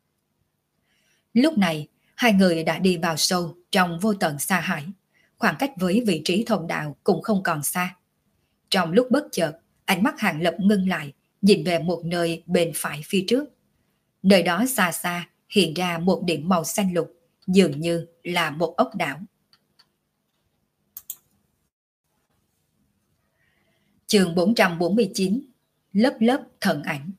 Lúc này, hai người đã đi vào sâu trong vô tận sa hải, khoảng cách với vị trí thông đạo cũng không còn xa. Trong lúc bất chợt, ánh mắt Hàng Lập ngưng lại, nhìn về một nơi bên phải phía trước. Nơi đó xa xa hiện ra một điểm màu xanh lục, dường như là một ốc đảo. Chương bốn trăm bốn mươi chín, lớp lớp thần ảnh.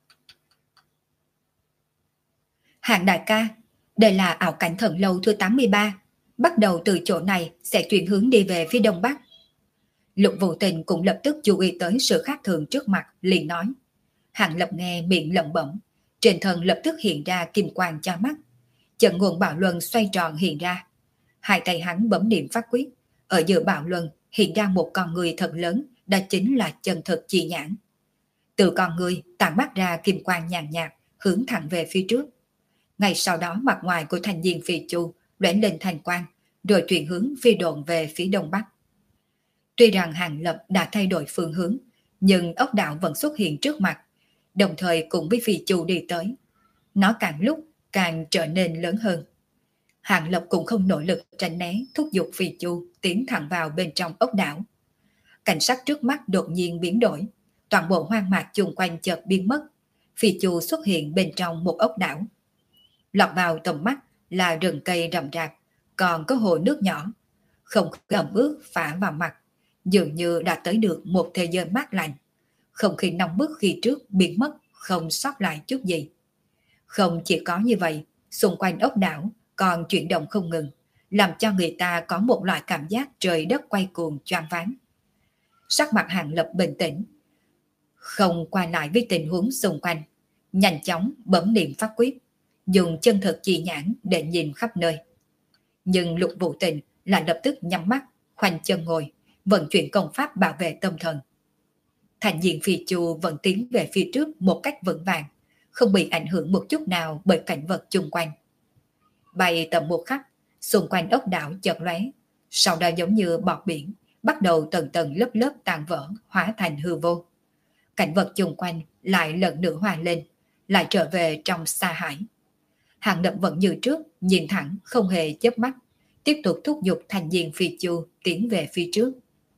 Hàng đại ca, đây là ảo cảnh thần lâu thứ tám mươi ba, bắt đầu từ chỗ này sẽ chuyển hướng đi về phía đông bắc. Lục Vũ Tình cũng lập tức chú ý tới sự khác thường trước mặt, liền nói. Hàng Lập nghe miệng lẩm bẩm, trên thân lập tức hiện ra kim quang cho mắt. Trận nguồn bảo luân xoay tròn hiện ra. Hai tay hắn bấm niệm phát quyết, ở giữa bảo luân hiện ra một con người thật lớn, đó chính là chân thực chi nhãn. Từ con người tản mắt ra kim quang nhàn nhạt, hướng thẳng về phía trước. Ngay sau đó mặt ngoài của Thanh Diên Phi Chu lóe lên thành quang, rồi chuyển hướng phi độn về phía đông bắc. Tuy rằng Hàng Lập đã thay đổi phương hướng, nhưng ốc đảo vẫn xuất hiện trước mặt, đồng thời cùng với Phi Chu đi tới. Nó càng lúc càng trở nên lớn hơn. Hàng Lập cũng không nỗ lực tránh né, thúc giục Phi Chu tiến thẳng vào bên trong ốc đảo. Cảnh sắc trước mắt đột nhiên biến đổi, toàn bộ hoang mạc chung quanh chợt biến mất. Phi Chu xuất hiện bên trong một ốc đảo. Lọt vào tầm mắt là rừng cây rậm rạp, còn có hồ nước nhỏ. Không khí ẩm ướt phả vào mặt, dường như đã tới được một thế giới mát lạnh. Không khí nóng bức khi trước biến mất, không sót lại chút gì. Không chỉ có như vậy, xung quanh ốc đảo còn chuyển động không ngừng, làm cho người ta có một loại cảm giác trời đất quay cuồng choáng váng. Sắc mặt Hàng Lập bình tĩnh, không qua lại với tình huống xung quanh, nhanh chóng bấm niệm pháp quyết, dùng chân thực chi nhãn để nhìn khắp nơi. Nhưng Lục Vũ Tình lại lập tức nhắm mắt, khoanh chân ngồi, vận chuyển công pháp bảo vệ tâm thần. Thành Diên Phi Chu vẫn tiến về phía trước một cách vững vàng, không bị ảnh hưởng một chút nào bởi cảnh vật chung quanh. Bay tầm một khắc, xung quanh ốc đảo chợt lóe, sau đó giống như bọt biển, bắt đầu tầng tầng lớp lớp tàn vỡ, hóa thành hư vô. Cảnh vật chung quanh lại lần nữa hòa lên, lại trở về trong sa hải. Hàng Lập vẫn như trước, nhìn thẳng, không hề chớp mắt, tiếp tục thúc giục Thành Diên Phi Chu tiến về phía trước.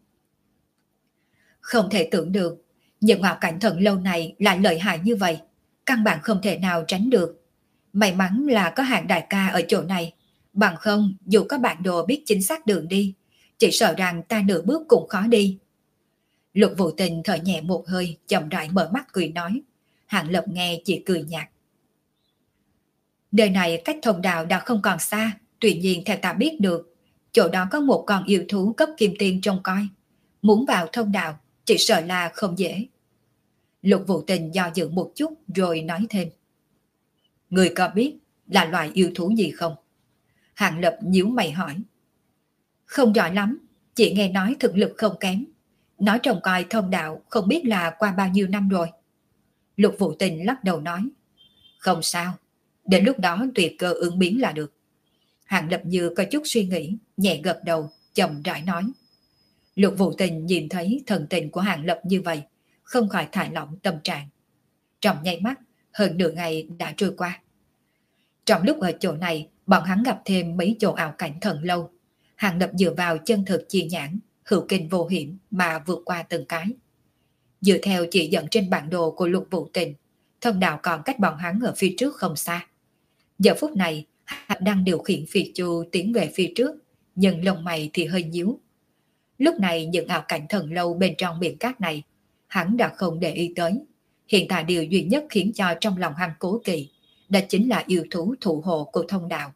Không thể tưởng được, những ảo cảnh thần lâu này lại lợi hại như vậy, căn bản không thể nào tránh được. May mắn là có Hàng đại ca ở chỗ này, bằng không dù có bản đồ biết chính xác đường đi, chỉ sợ rằng ta nửa bước cũng khó đi. Lục Vũ Tình thở nhẹ một hơi, chậm rãi mở mắt cười nói. Hàng Lập nghe chỉ cười nhạt. Đời này cách thông đạo đã không còn xa, tuy nhiên theo ta biết được, chỗ đó có một con yêu thú cấp kim tiên trông coi. Muốn vào thông đạo, chỉ sợ là không dễ. Lục Vũ Tình do dự một chút rồi nói thêm. Người có biết là loại yêu thú gì không? Hàng Lập nhíu mày hỏi. Không rõ lắm, chỉ nghe nói thực lực không kém. Nói trông coi thông đạo không biết là qua bao nhiêu năm rồi. Lục Vũ Tình lắc đầu nói. Không sao, đến lúc đó tùy cơ ứng biến là được. Hàng Lập như có chút suy nghĩ, nhẹ gật đầu, chậm rãi nói. Lục Vũ Tình nhìn thấy thần tình của Hàng Lập như vậy, không khỏi thả lỏng tâm trạng. Trong nháy mắt, hơn nửa ngày đã trôi qua. Trong lúc ở chỗ này, bọn hắn gặp thêm mấy chỗ ảo cảnh thần lâu. Hàng Lập dựa vào chân thực chi nhãn, hữu kinh vô hiểm mà vượt qua từng cái. Dựa theo chỉ dẫn trên bản đồ của Lục Vũ Tình, thông đạo còn cách bọn hắn ở phía trước không xa. Giờ phút này, hắn đang điều khiển phi chu tiến về phía trước, nhưng lông mày thì hơi nhíu. Lúc này những ảo cảnh thần lâu bên trong biển cát này, hắn đã không để ý tới. Hiện tại điều duy nhất khiến cho trong lòng hắn cố kỵ, đó chính là yêu thú thủ hộ của thông đạo.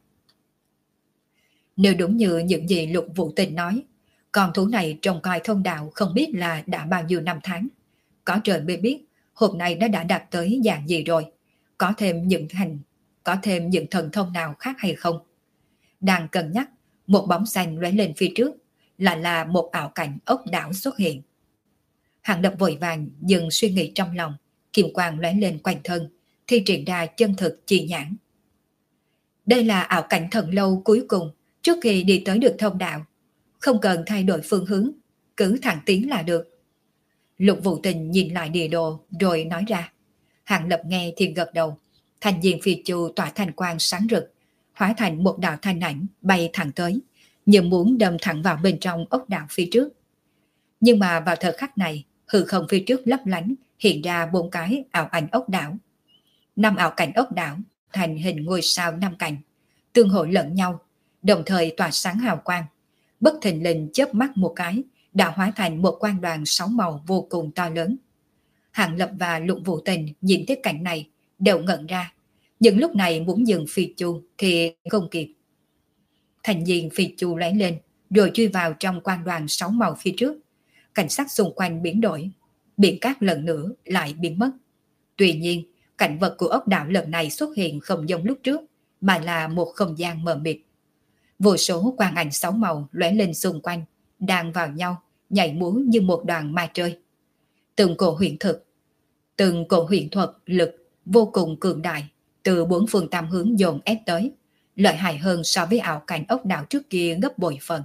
Nếu đúng như những gì Lục Vũ Tình nói, con thú này trông coi thông đạo không biết là đã bao nhiêu năm tháng. Có trời mới biết hôm nay nó đã đạt tới dạng gì rồi, có thêm những hành, có thêm những thần thông nào khác hay không. Đang cân nhắc, một bóng xanh lóe lên phía trước, lại là một ảo cảnh ốc đảo xuất hiện. Hàng Lập vội vàng dừng suy nghĩ trong lòng, kim quang lóe lên quanh thân, thi triển ra chân thực chi nhãn. Đây là ảo cảnh thần lâu cuối cùng trước khi đi tới được thông đạo, không cần thay đổi phương hướng, cứ thẳng tiến là được. Lục Vũ Tình nhìn lại địa đồ rồi nói ra. Hàng Lập nghe thì gật đầu, thành diện phi chu tỏa thành quang sáng rực, hóa thành một đạo thanh ảnh bay thẳng tới, như muốn đâm thẳng vào bên trong ốc đảo phía trước. Nhưng mà vào thời khắc này, hư không phía trước lấp lánh hiện ra bốn cái ảo ảnh ốc đảo. Năm ảo cảnh ốc đảo thành hình ngôi sao năm cạnh, tương hỗ lẫn nhau, đồng thời tỏa sáng hào quang. Bất thình lình chớp mắt một cái, đã hóa thành một quang đoàn sáu màu vô cùng to lớn. Hàng Lập và Lục Vũ Tình nhìn thấy cảnh này đều ngẩn ra, nhưng lúc này muốn dừng phi chu thì không kịp. Thành viên phi chu lóe lên, rồi chui vào trong quang đoàn sáu màu phía trước. Cảnh sắc xung quanh biến đổi, biển cát lần nữa lại biến mất. Tuy nhiên, cảnh vật của ốc đảo lần này xuất hiện không giống lúc trước, mà là một không gian mờ mịt. Vô số quang ảnh sáu màu lóe lên xung quanh, đang vào nhau, nhảy múa như một đoàn ma chơi. Từng cổ huyền thực, từng cổ huyền thuật lực vô cùng cường đại, từ bốn phương tam hướng dồn ép tới, lợi hại hơn so với ảo cảnh ốc đảo trước kia gấp bội phần.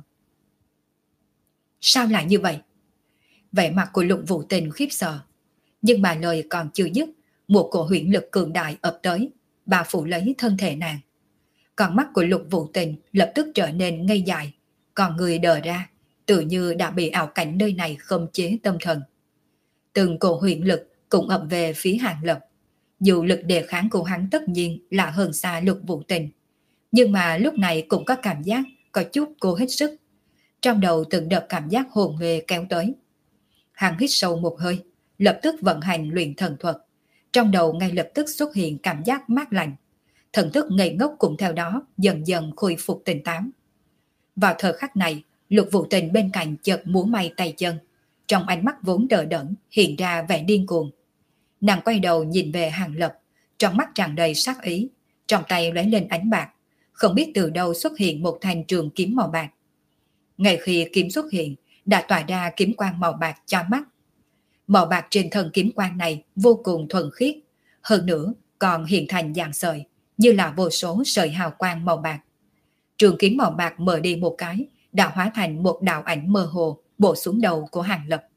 Sao lại như vậy? Vẻ mặt của Lục Vũ Tình khiếp sợ, nhưng mà lời còn chưa dứt, một cổ huyền lực cường đại ập tới, bao phủ lấy thân thể nàng. Con mắt của Lục Vũ Tình lập tức trở nên ngây dại, còn người đờ ra, tự như đã bị ảo cảnh nơi này khống chế tâm thần. Từng cổ huyền lực cũng ập về phía Hàng Lập. Dù lực đề kháng của hắn tất nhiên là hơn xa Lục Vũ Tình, nhưng mà lúc này cũng có cảm giác có chút cố hết sức. Trong đầu từng đợt cảm giác hồn mê kéo tới. Hắn hít sâu một hơi, lập tức vận hành luyện thần thuật. Trong đầu ngay lập tức xuất hiện cảm giác mát lạnh. Thần thức ngây ngốc cũng theo đó dần dần khôi phục tỉnh táo. Vào thời khắc này, Lục Vũ Tình bên cạnh chợt múa may tay chân. Trong ánh mắt vốn đờ đẫn hiện ra vẻ điên cuồng. Nàng quay đầu nhìn về Hàng Lập, trong mắt tràn đầy sát ý, trong tay lóe lên ánh bạc, không biết từ đâu xuất hiện một thanh trường kiếm màu bạc. Ngay khi kiếm xuất hiện, đã tỏa ra kiếm quang màu bạc chói mắt. Màu bạc trên thân kiếm quang này vô cùng thuần khiết, hơn nữa còn hiện thành dạng sợi, như là vô số sợi hào quang màu bạc. Trường kiếm màu bạc mở đi một cái, đã hóa thành một đạo ảnh mơ hồ bổ xuống đầu của Hàng Lập.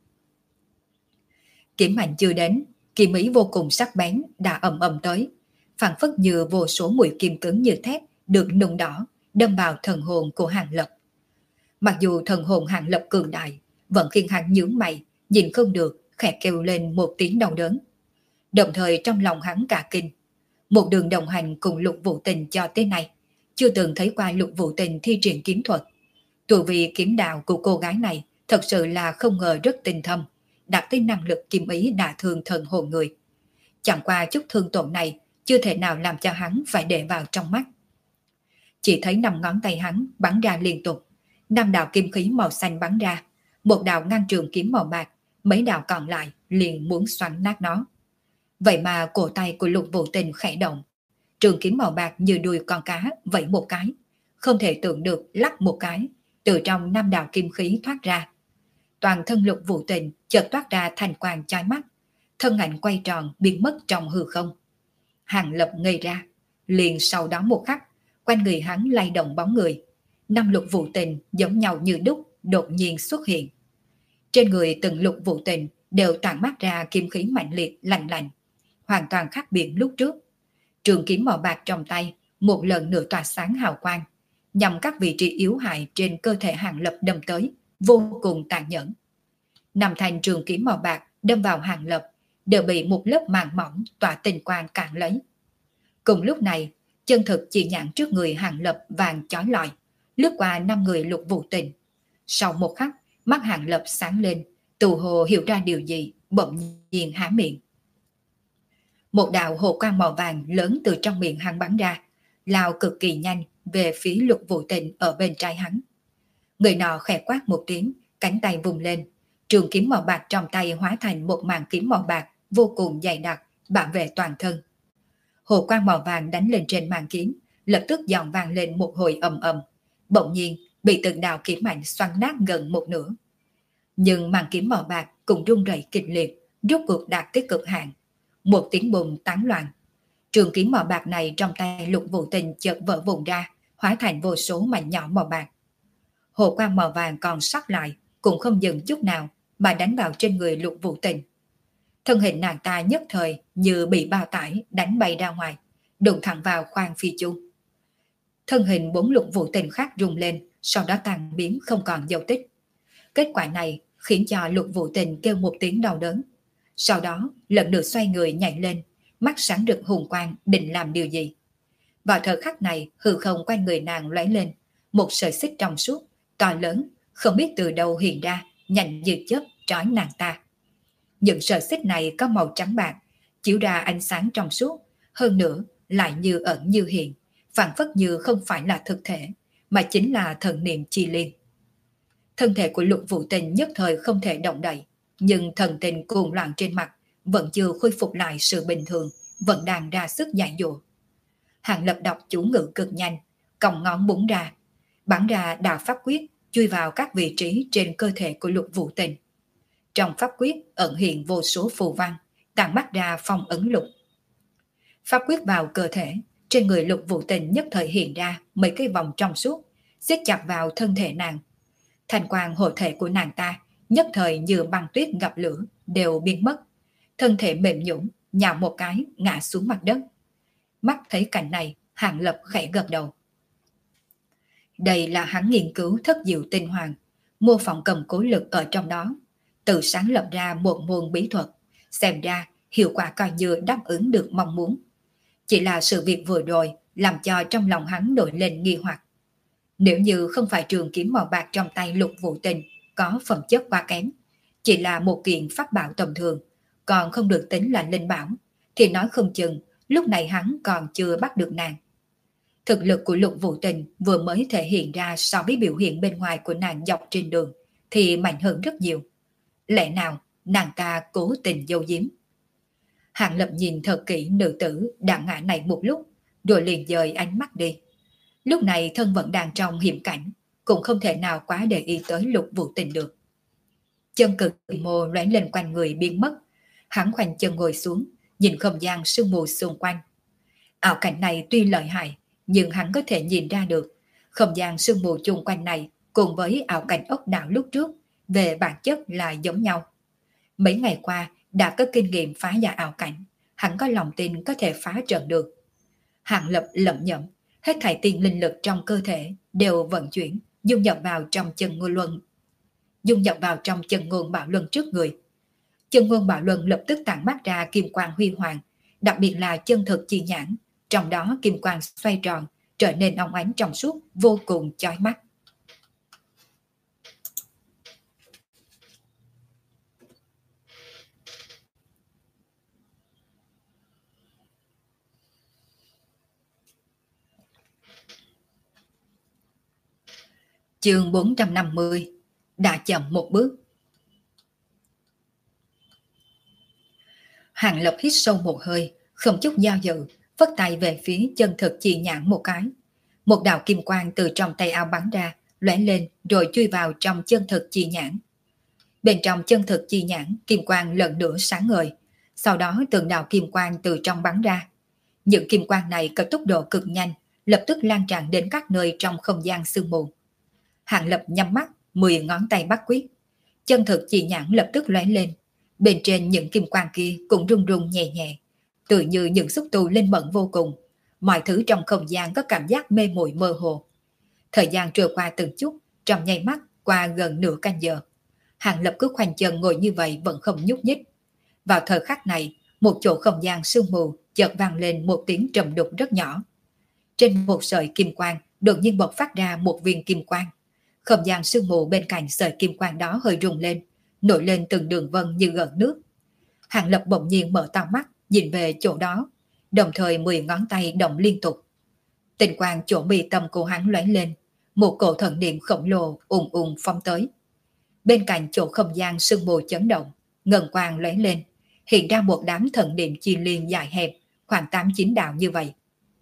Kiếm ảnh chưa đến, kiếm ý vô cùng sắc bén đã ầm ầm tới, phảng phất như vô số mũi kim cứng như thép được nung đỏ đâm vào thần hồn của Hàng Lập. Mặc dù thần hồn Hàng Lập cường đại, vẫn khiến hắn nhướng mày, nhìn không được, khẽ kêu lên một tiếng đau đớn. Đồng thời trong lòng hắn cả kinh. Một đường đồng hành cùng Lục Vũ Tình cho tới nay, chưa từng thấy qua Lục Vũ Tình thi triển kiếm thuật. Tuổi vì kiếm đạo của cô gái này thật sự là không ngờ rất tinh thâm, đạt tới năng lực kiếm ý đả thương thần hồn người. Chẳng qua chút thương tổn này chưa thể nào làm cho hắn phải để vào trong mắt. Chỉ thấy năm ngón tay hắn bắn ra liên tục, năm đạo kim khí màu xanh bắn ra, một đạo ngăn trường kiếm màu bạc mấy đạo còn lại liền muốn xoắn nát nó. Vậy mà cổ tay của Lục Vũ Tình khẽ động, trường kiếm màu bạc như đuôi con cá vẫy một cái, không thể tưởng được lắc một cái, từ trong năm đạo kim khí thoát ra. Toàn thân Lục Vũ Tình chợt toát ra thành quang chói mắt, thân ảnh quay tròn biến mất trong hư không. Hàng Lập ngây ra, liền sau đó một khắc, quanh người hắn lay động bóng người, năm Lục Vũ Tình giống nhau như đúc đột nhiên xuất hiện. Trên người từng Lục Vũ Tình đều tản mát ra kim khí mạnh liệt lạnh lạnh, hoàn toàn khác biệt lúc trước. Trường kiếm màu bạc trong tay một lần nữa tỏa sáng hào quang, nhằm các vị trí yếu hại trên cơ thể Hàng Lập đâm tới, vô cùng tàn nhẫn. Năm thanh trường kiếm màu bạc đâm vào Hàng Lập đều bị một lớp màng mỏng tỏa tinh quang cản lấy. Cùng lúc này, chân thực chỉ nhãn trước người Hàng Lập vàng chói lọi, lướt qua năm người Lục Vũ Tình. Sau một khắc, mắt Hàng Lập sáng lên, tù hồ hiểu ra điều gì, bỗng nhiên há miệng. Một đạo hồ quang màu vàng lớn từ trong miệng hắn bắn ra, lao cực kỳ nhanh về phía Lục Vũ Tình ở bên trái hắn. Người nọ khẽ quát một tiếng, cánh tay vùng lên, trường kiếm màu bạc trong tay hóa thành một màn kiếm màu bạc vô cùng dày đặc, bảo vệ toàn thân. Hồ quang màu vàng đánh lên trên màn kiếm, lập tức giòn vang lên một hồi ầm ầm, bỗng nhiên bị từng đạo kiếm mạnh xoắn nát gần một nửa. Nhưng màn kiếm màu bạc cũng rung rẩy kịch liệt, rốt cuộc đạt tới cực hạn. Một tiếng bùng tán loạn, trường kiếm màu bạc này trong tay Lục Vũ Tình chợt vỡ vụn ra, hóa thành vô số mảnh nhỏ màu bạc. Hồ quang màu vàng còn sót lại, cũng không dừng chút nào mà đánh vào trên người Lục Vũ Tình. Thân hình nàng ta nhất thời như bị bao tải đánh bay ra ngoài, đụng thẳng vào khoang phi chu. Thân hình bốn Lục Vũ Tình khác rung lên, sau đó tan biến không còn dấu tích. Kết quả này khiến cho Lục Vũ Tình kêu một tiếng đau đớn. Sau đó lần lượt xoay người nhảy lên, mắt sáng rực hùng quang định làm điều gì. Vào thời khắc này, hư không quanh người nàng lóe lên, một sợi xích trong suốt, to lớn, không biết từ đâu hiện ra, nhanh như chớp trói nàng ta. Những sợi xích này có màu trắng bạc, chiếu ra ánh sáng trong suốt, hơn nữa lại như ẩn như hiện, phảng phất như không phải là thực thể, mà chính là thần niệm chi liên. Thân thể của Lục Vũ Tình nhất thời không thể động đậy, nhưng thần tình cuồng loạn trên mặt vẫn chưa khôi phục lại sự bình thường, vẫn đang ra sức giải dụa. Hàng Lập đọc chú ngữ cực nhanh, còng ngón búng ra, bắn ra đạo pháp quyết chui vào các vị trí trên cơ thể của Lục Vũ Tình. Trong pháp quyết ẩn hiện vô số phù văn, tản mắt ra phong ấn lục. Pháp quyết vào cơ thể, trên người Lục Vũ Tình nhất thời hiện ra mấy cái vòng trong suốt, siết chặt vào thân thể nàng. Thành quang hộ thể của nàng ta nhất thời như băng tuyết gặp lửa đều biến mất, thân thể mềm nhũn nhào một cái ngã xuống mặt đất. Mắt thấy cảnh này, Hàng Lập khẽ gật đầu. Đây là hắn nghiên cứu thất diệu tinh hoàng, mô phỏng cầm cố lực ở trong đó, tự sáng lập ra một môn bí thuật, xem ra hiệu quả coi như đáp ứng được mong muốn. Chỉ là sự việc vừa rồi làm cho trong lòng hắn nổi lên nghi hoặc. Nếu như không phải trường kiếm màu bạc trong tay Lục Vũ Tình có phẩm chất quá kém, chỉ là một kiện pháp bảo tầm thường, còn không được tính là linh bảo, thì nói không chừng lúc này hắn còn chưa bắt được nàng. Thực lực của Lục Vũ Tình vừa mới thể hiện ra so với biểu hiện bên ngoài của nàng dọc trên đường thì mạnh hơn rất nhiều. Lẽ nào nàng ta cố tình giấu giếm? Hàng Lập nhìn thật kỹ nữ tử đã ngã này một lúc, rồi liền dời ánh mắt đi. Lúc này thân vẫn đang trong hiểm cảnh, cũng không thể nào quá để ý tới Lục Vũ Tình được. Chân cực mô lóe lên quanh người biến mất, hắn khoanh chân ngồi xuống, nhìn không gian sương mù xung quanh. Ảo cảnh này tuy lợi hại, nhưng hắn có thể nhìn ra được, không gian sương mù chung quanh này cùng với ảo cảnh ốc đảo lúc trước về bản chất là giống nhau. Mấy ngày qua đã có kinh nghiệm phá giải ảo cảnh, hắn có lòng tin có thể phá trận được. Hàng Lập lẩm nhẩm, hết thảy tiên linh lực trong cơ thể đều vận chuyển, dung nhập vào trong chân ngôn luân, dung nhập vào trong chân ngôn bảo luân trước người. Chân ngôn bảo luân lập tức tản mát ra kim quang huy hoàng, đặc biệt là chân thực chi nhãn, trong đó kim quang xoay tròn, trở nên óng ánh trong suốt, vô cùng chói mắt. Chương bốn trăm năm mươi, đã chậm một bước. Hàng Lập hít sâu một hơi, không chút do dự, phất tay về phía chân thực chi nhãn một cái. Một đạo kim quang từ trong tay áo bắn ra, lóe lên rồi chui vào trong chân thực chi nhãn. Bên trong chân thực chi nhãn, kim quang lần nữa sáng ngời, sau đó từng đạo kim quang từ trong bắn ra. Những kim quang này có tốc độ cực nhanh, lập tức lan tràn đến các nơi trong không gian sương mù. Hàng Lập nhắm mắt, mười ngón tay bắt quyết. Chân thực chi nhãn lập tức lóe lên, bên trên những kim quang kia cũng rung rung nhẹ nhẹ, tự như những xúc tu linh mẫn vô cùng. Mọi thứ trong không gian có cảm giác mê muội mơ hồ. Thời gian trôi qua từng chút, trong nháy mắt qua gần nửa canh giờ. Hàng Lập cứ khoanh chân ngồi như vậy vẫn không nhúc nhích. Vào thời khắc này, một chỗ không gian sương mù chợt vang lên một tiếng trầm đục rất nhỏ. Trên một sợi kim quang đột nhiên bộc phát ra một viên kim quang. Không gian sương mù bên cạnh sợi kim quang đó hơi rung lên, nổi lên từng đường vân như gợn nước. Hàng Lập bỗng nhiên mở to mắt, nhìn về chỗ đó, đồng thời mười ngón tay động liên tục. Tình quang chỗ mi tâm của hắn lóe lên, một cổ thần niệm khổng lồ ùn ùn phóng tới. Bên cạnh chỗ không gian sương mù chấn động, ngân quang lóe lên, hiện ra một đám thần niệm chi liên dài hẹp, khoảng tám chín đạo như vậy.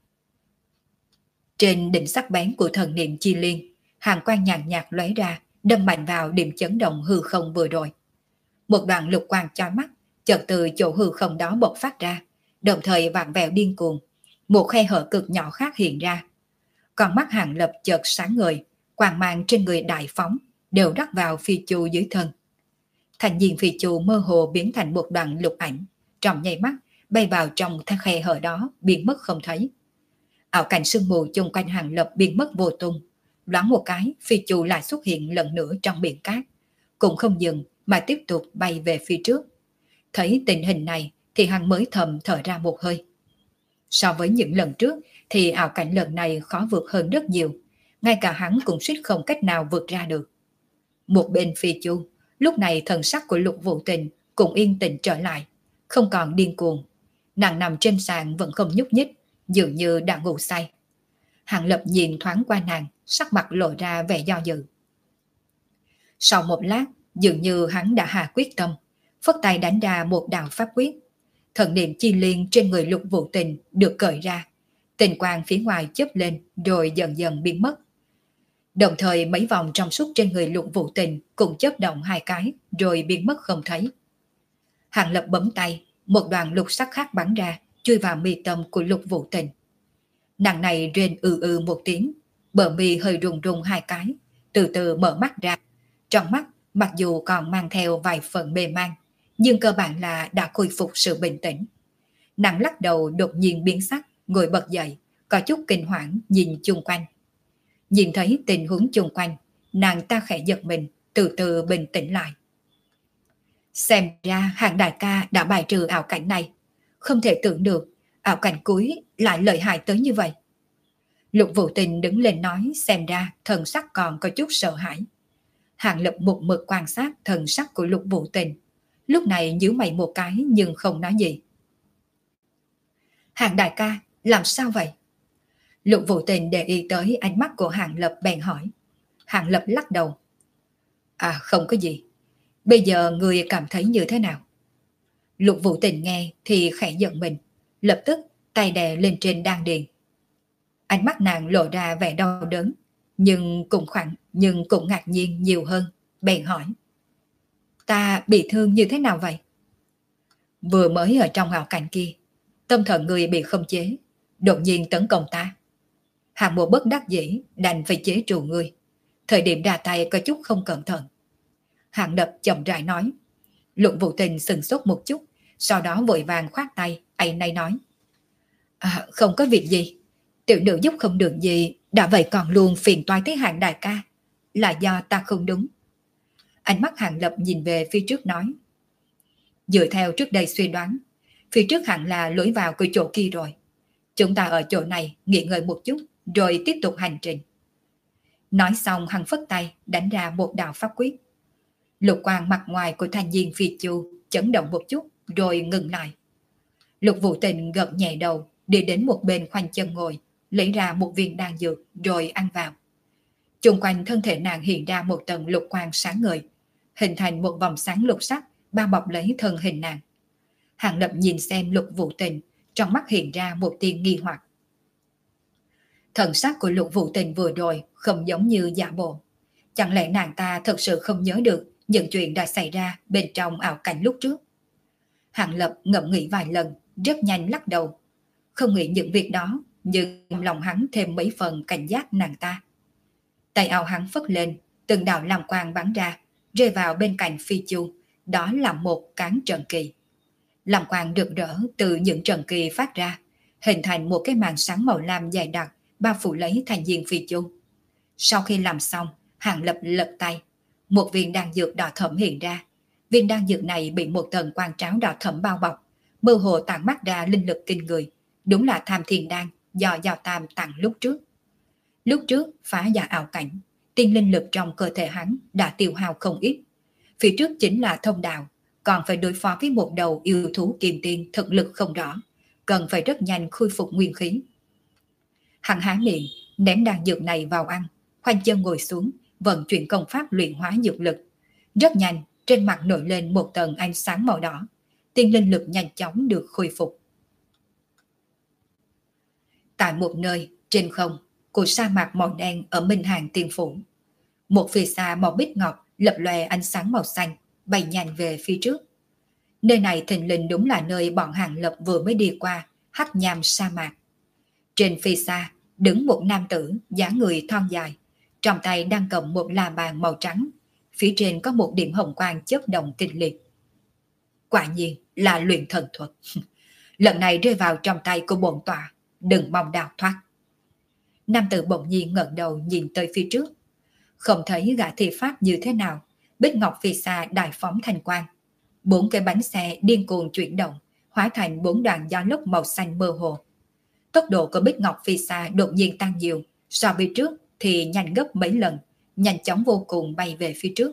Trên đỉnh sắc bén của thần niệm chi liên, hàng quang nhàn nhạt lóe ra, đâm mạnh vào điểm chấn động hư không vừa rồi. Một đoạn lục quang chói mắt chợt từ chỗ hư không đó bộc phát ra, đồng thời vặn vẹo điên cuồng. Một khe hở cực nhỏ khác hiện ra. Con mắt Hàng Lập chợt sáng ngời, quang mang trên người đại phóng đều rắc vào phi chu dưới thân. Thành viên phi chu mơ hồ biến thành một đoạn lục ảnh, trong nháy mắt bay vào trong khe hở đó, biến mất không thấy. Ảo cảnh sương mù chung quanh Hàng Lập biến mất vô tung. Loáng một cái, phi chu lại xuất hiện lần nữa trong biển cát, cũng không dừng mà tiếp tục bay về phía trước. Thấy tình hình này thì hắn mới thầm thở ra một hơi. So với những lần trước thì ảo cảnh lần này khó vượt hơn rất nhiều, ngay cả hắn cũng suýt không cách nào vượt ra được. Một bên phi chu, lúc này thần sắc của Lục Vũ Tình cũng yên tĩnh trở lại, không còn điên cuồng. Nàng nằm trên sàn vẫn không nhúc nhích, dường như đã ngủ say. Hàng Lập nhìn thoáng qua nàng, sắc mặt lộ ra vẻ do dự. Sau một lát, dường như hắn đã hạ quyết tâm, phất tay đánh ra một đạo pháp quyết. Thần niệm chi liên trên người Lục Vũ Tình được cởi ra, tình quang phía ngoài chớp lên rồi dần dần biến mất. Đồng thời mấy vòng trong suốt trên người Lục Vũ Tình cũng chớp động hai cái rồi biến mất không thấy. Hàng Lập bấm tay, một đoàn lục sắc khác bắn ra, chui vào mi tâm của Lục Vũ Tình. Nàng này rên ư ư một tiếng, bờ mi hơi rung rung hai cái, từ từ mở mắt ra. Trong mắt mặc dù còn mang theo vài phần mê man, nhưng cơ bản là đã khôi phục sự bình tĩnh. Nàng lắc đầu đột nhiên biến sắc, ngồi bật dậy, có chút kinh hoảng nhìn chung quanh. Nhìn thấy tình huống chung quanh, nàng ta khẽ giật mình, từ từ bình tĩnh lại. Xem ra Hàng đại ca đã bài trừ ảo cảnh này. Không thể tưởng được, ảo cảnh cuối lại lợi hại tới như vậy. Lục Vũ Tình đứng lên nói, xem ra thần sắc còn có chút sợ hãi. Hàng Lập một mực quan sát thần sắc của Lục Vũ Tình, lúc này nhíu mày một cái nhưng không nói gì. Hàng đại ca, làm sao vậy? Lục Vũ Tình để ý tới ánh mắt của Hàng Lập bèn hỏi. Hàng Lập lắc đầu. À không có gì, bây giờ người cảm thấy như thế nào? Lục Vũ Tình nghe thì khẽ giận mình, lập tức tay đè lên trên đan điền. Ánh mắt nàng lộ ra vẻ đau đớn, nhưng cũng khoảng nhưng cũng ngạc nhiên nhiều hơn, bèn hỏi. Ta bị thương như thế nào vậy? Vừa mới ở trong ảo cảnh kia, tâm thần người bị khống chế, đột nhiên tấn công ta. Hàng Mộ bất đắc dĩ đành phải chế trụ người. Thời điểm ra tay có chút không cẩn thận. Hàng Lập chậm rãi nói. Lục Vũ Tình sừng sốt một chút, sau đó vội vàng khoát tay, ấy nay nói. À, không có việc gì, tiểu nữ giúp không được gì, đã vậy còn luôn phiền toái tới Hàng đại ca, là do ta không đúng. Ánh mắt Hàng Lập nhìn về phía trước nói. Dựa theo trước đây suy đoán, phía trước hẳn là lối vào của chỗ kia rồi. Chúng ta ở chỗ này nghỉ ngơi một chút, rồi tiếp tục hành trình. Nói xong hắn phất tay đánh ra một đạo pháp quyết. Lục quang mặt ngoài của thanh niên phi chu chấn động một chút rồi ngừng lại. Lục Vũ Tình gật nhẹ đầu, đi đến một bên khoanh chân ngồi, lấy ra một viên đan dược rồi ăn vào. Chung quanh thân thể nàng hiện ra một tầng lục quang sáng ngời, hình thành một vòng sáng lục sắc bao bọc lấy thân hình nàng. Hàng Lập nhìn xem Lục Vũ Tình, trong mắt hiện ra một tia nghi hoặc. Thần sắc của Lục Vũ Tình vừa rồi không giống như giả bộ. Chẳng lẽ nàng ta thật sự không nhớ được những chuyện đã xảy ra bên trong ảo cảnh lúc trước? Hàng Lập ngẫm nghĩ vài lần, rất nhanh lắc đầu. Không nghĩ những việc đó, nhưng lòng hắn thêm mấy phần cảnh giác nàng ta. Tay áo hắn phất lên, từng đạo lam quang bắn ra, rơi vào bên cạnh Phi Chu, đó là một cán trận kỳ. Lam quang rực rỡ từ những trận kỳ phát ra, hình thành một cái màn sáng màu lam dày đặc, bao phủ lấy thành viên Phi Chu. Sau khi làm xong, Hàng Lập lật tay, một viên đan dược đỏ thẫm hiện ra. Viên đan dược này bị một tầng quang tráo đỏ thẫm bao bọc, mơ hồ tản mắt ra linh lực kinh người, đúng là Tham Thiên Đan do Giao Tam tặng lúc trước. Lúc trước phá giải ảo cảnh, tiên linh lực trong cơ thể hắn đã tiêu hao không ít. Phía trước chính là thông đạo, còn phải đối phó với một đầu yêu thú kim tiên thực lực không rõ, cần phải rất nhanh khôi phục nguyên khí. Hắn há miệng, ném đan dược này vào ăn, khoanh chân ngồi xuống, vận chuyển công pháp luyện hóa dược lực. Rất nhanh, trên mặt nổi lên một tầng ánh sáng màu đỏ, tiên linh lực nhanh chóng được khôi phục. Tại một nơi, trên không, của sa mạc màu đen ở Minh Hàng Tiên Phủ, một phía xa màu bích ngọc lập lòe ánh sáng màu xanh, bay nhanh về phía trước. Nơi này thình lình đúng là nơi bọn Hàng Lập vừa mới đi qua, hắc nham sa mạc. Trên phía xa, đứng một nam tử, dáng người thon dài, trong tay đang cầm một la bàn màu trắng, phía trên có một điểm hồng quang chớp động kinh liệt. Quả nhiên là luyện thần thuật. Lần này rơi vào trong tay của bổn tọa, đừng mong đào thoát. Nam tử bỗng nhiên ngẩng đầu nhìn tới phía trước, không thấy gã thi pháp như thế nào. Bích ngọc phía xa đại phóng thành quang, bốn cái bánh xe điên cuồng chuyển động, hóa thành bốn đoàn gió lốc màu xanh mơ hồ. Tốc độ của Bích ngọc phía xa đột nhiên tăng nhiều, so với trước thì nhanh gấp mấy lần, nhanh chóng vô cùng bay về phía trước.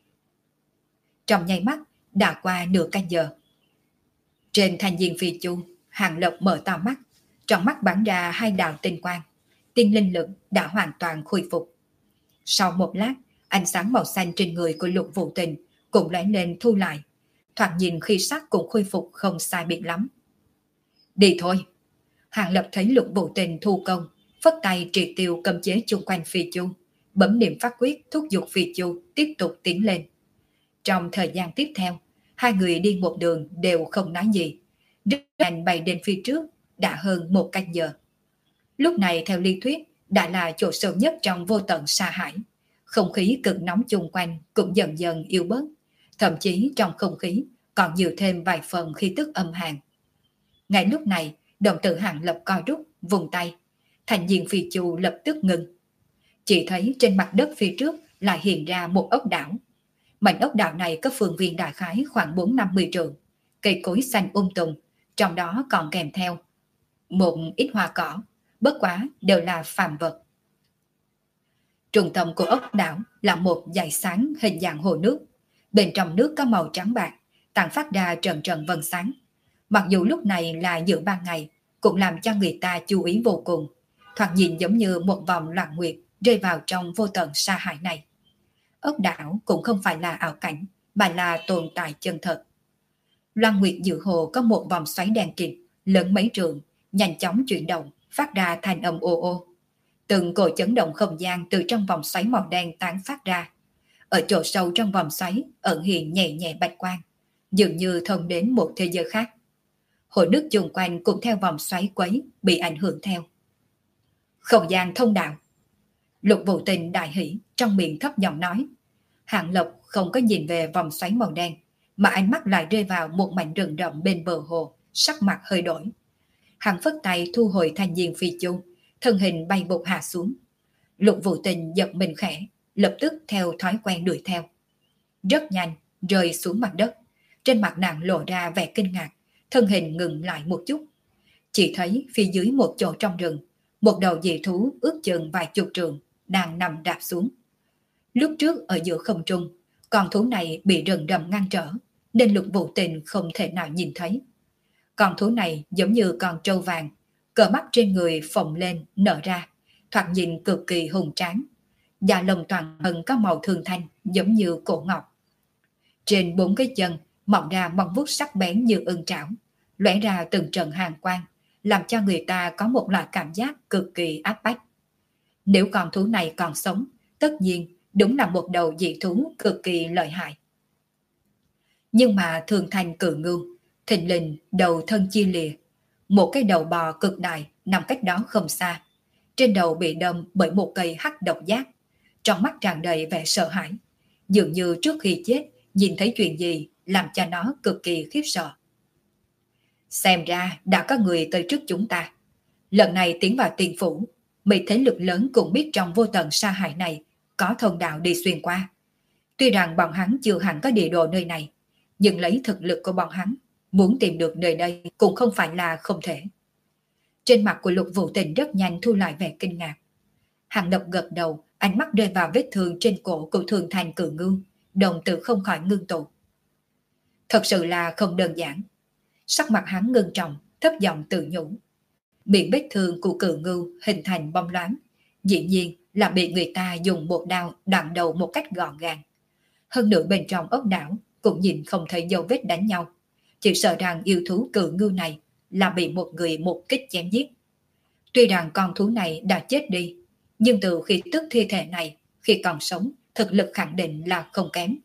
Trong nháy mắt đã qua nửa canh giờ. Trên thành viên Phi Chu, Hàng Lập mở to mắt, trong mắt bắn ra hai đạo tinh quang, tiên linh lực đã hoàn toàn khôi phục. Sau một lát, ánh sáng màu xanh trên người của Lục Vũ Tình cũng lóe lên thu lại, thoạt nhìn khi sắc cũng khôi phục không sai biệt lắm. Đi thôi. Hàng Lập thấy Lục Vũ Tình thu công, phất tay triệt tiêu cấm chế chung quanh Phi Chu, bấm niệm pháp quyết thúc giục Phi Chu tiếp tục tiến lên. Trong thời gian tiếp theo, hai người đi một đường đều không nói gì, rất nhanh bay đến phía trước, đã hơn một canh giờ. Lúc này theo lý thuyết đã là chỗ sâu nhất trong vô tận sa hải, không khí cực nóng chung quanh cũng dần dần yếu bớt, thậm chí trong không khí còn nhiều thêm vài phần khí tức âm hàn. Ngay lúc này, đồng tử Hàng Lập co rút, vùng tay, thành viên Phi Chu lập tức ngừng. Chỉ thấy trên mặt đất phía trước lại hiện ra một ốc đảo. Mảnh ốc đảo này có phương viên đại khái khoảng bốn năm mươi trượng, cây cối xanh um tùm, trong đó còn kèm theo một ít hoa cỏ, bất quá đều là phàm vật. Trung tâm của ốc đảo là một dải sáng hình dạng hồ nước, bên trong nước có màu trắng bạc, tản phát ra trần trần vân sáng. Mặc dù lúc này là giữa ban ngày, cũng làm cho người ta chú ý vô cùng, thoạt nhìn giống như một vòng loạn nguyệt rơi vào trong vô tận sa hải này. Ốc đảo cũng không phải là ảo cảnh, mà là tồn tại chân thật. Loan nguyệt giữa hồ có một vòng xoáy đen kịt, lớn mấy trượng, nhanh chóng chuyển động, phát ra thanh âm ô ô. Từng cỗ chấn động không gian từ trong vòng xoáy màu đen tán phát ra. Ở chỗ sâu trong vòng xoáy ẩn hiện nhẹ nhẹ bạch quang, dường như thông đến một thế giới khác. Hồ nước chung quanh cũng theo vòng xoáy quấy bị ảnh hưởng theo. Không gian thông đạo. Lục Vũ Tình đại hỉ, trong miệng thấp giọng nói. Hàng Lập không có nhìn về vòng xoáy màu đen, mà ánh mắt lại rơi vào một mảnh rừng rậm bên bờ hồ, sắc mặt hơi đổi. Hắn phất tay thu hồi thành viên Phi Chu, thân hình bay bột hạ xuống. Lục Vũ Tình giật mình khẽ, lập tức theo thói quen đuổi theo. Rất nhanh, rơi xuống mặt đất, trên mặt nàng lộ ra vẻ kinh ngạc, thân hình ngừng lại một chút. Chỉ thấy phía dưới một chỗ trong rừng, một đầu dị thú ước chừng vài chục trượng đang nằm đạp xuống. Lúc trước ở giữa không trung, con thú này bị rừng rậm ngăn trở, nên Lục Vũ Tình không thể nào nhìn thấy. Con thú này giống như con trâu vàng, cờ mắt trên người phồng lên nở ra, thoạt nhìn cực kỳ hùng tráng. Da lông toàn thân có màu thường thanh giống như cổ ngọc. Trên bốn cái chân mọc ra móng vuốt sắc bén như ưng trảo, lóe ra từng trận hàn quang, làm cho người ta có một loại cảm giác cực kỳ áp bách. Nếu con thú này còn sống, tất nhiên đúng là một đầu dị thú cực kỳ lợi hại. Nhưng mà thường thành cự ngưu, thình lình đầu thân chia lìa, một cái đầu bò cực đại nằm cách đó không xa. Trên đầu bị đâm bởi một cây hắc độc giác, trong mắt tràn đầy vẻ sợ hãi, dường như trước khi chết nhìn thấy chuyện gì làm cho nó cực kỳ khiếp sợ. Xem ra đã có người tới trước chúng ta. Lần này tiến vào tiền phủ, mấy thế lực lớn cũng biết trong vô tận sa hải này có thông đạo đi xuyên qua. Tuy rằng bọn hắn chưa hẳn có địa đồ nơi này, nhưng lấy thực lực của bọn hắn, muốn tìm được nơi đây cũng không phải là không thể. Trên mặt của Lục Vũ Tình rất nhanh thu lại vẻ kinh ngạc. Hàng Lập gật đầu, ánh mắt rơi vào vết thương trên cổ của Thường Thành Cự Ngưu, đồng tử không khỏi ngưng tụ. Thật sự là không đơn giản. Sắc mặt hắn ngưng trọng, thấp giọng tự nhủ. Miệng vết thương của Cự Ngưu hình thành bong loáng, dĩ nhiên là bị người ta dùng một đao đoạn đầu một cách gọn gàng. Hơn nữa bên trong ốc đảo cũng nhìn không thấy dấu vết đánh nhau, chỉ sợ rằng yêu thú Cự Ngưu này là bị một người một kích chém giết. Tuy rằng con thú này đã chết đi, nhưng từ khi tức thi thể này, khi còn sống, thực lực khẳng định là không kém.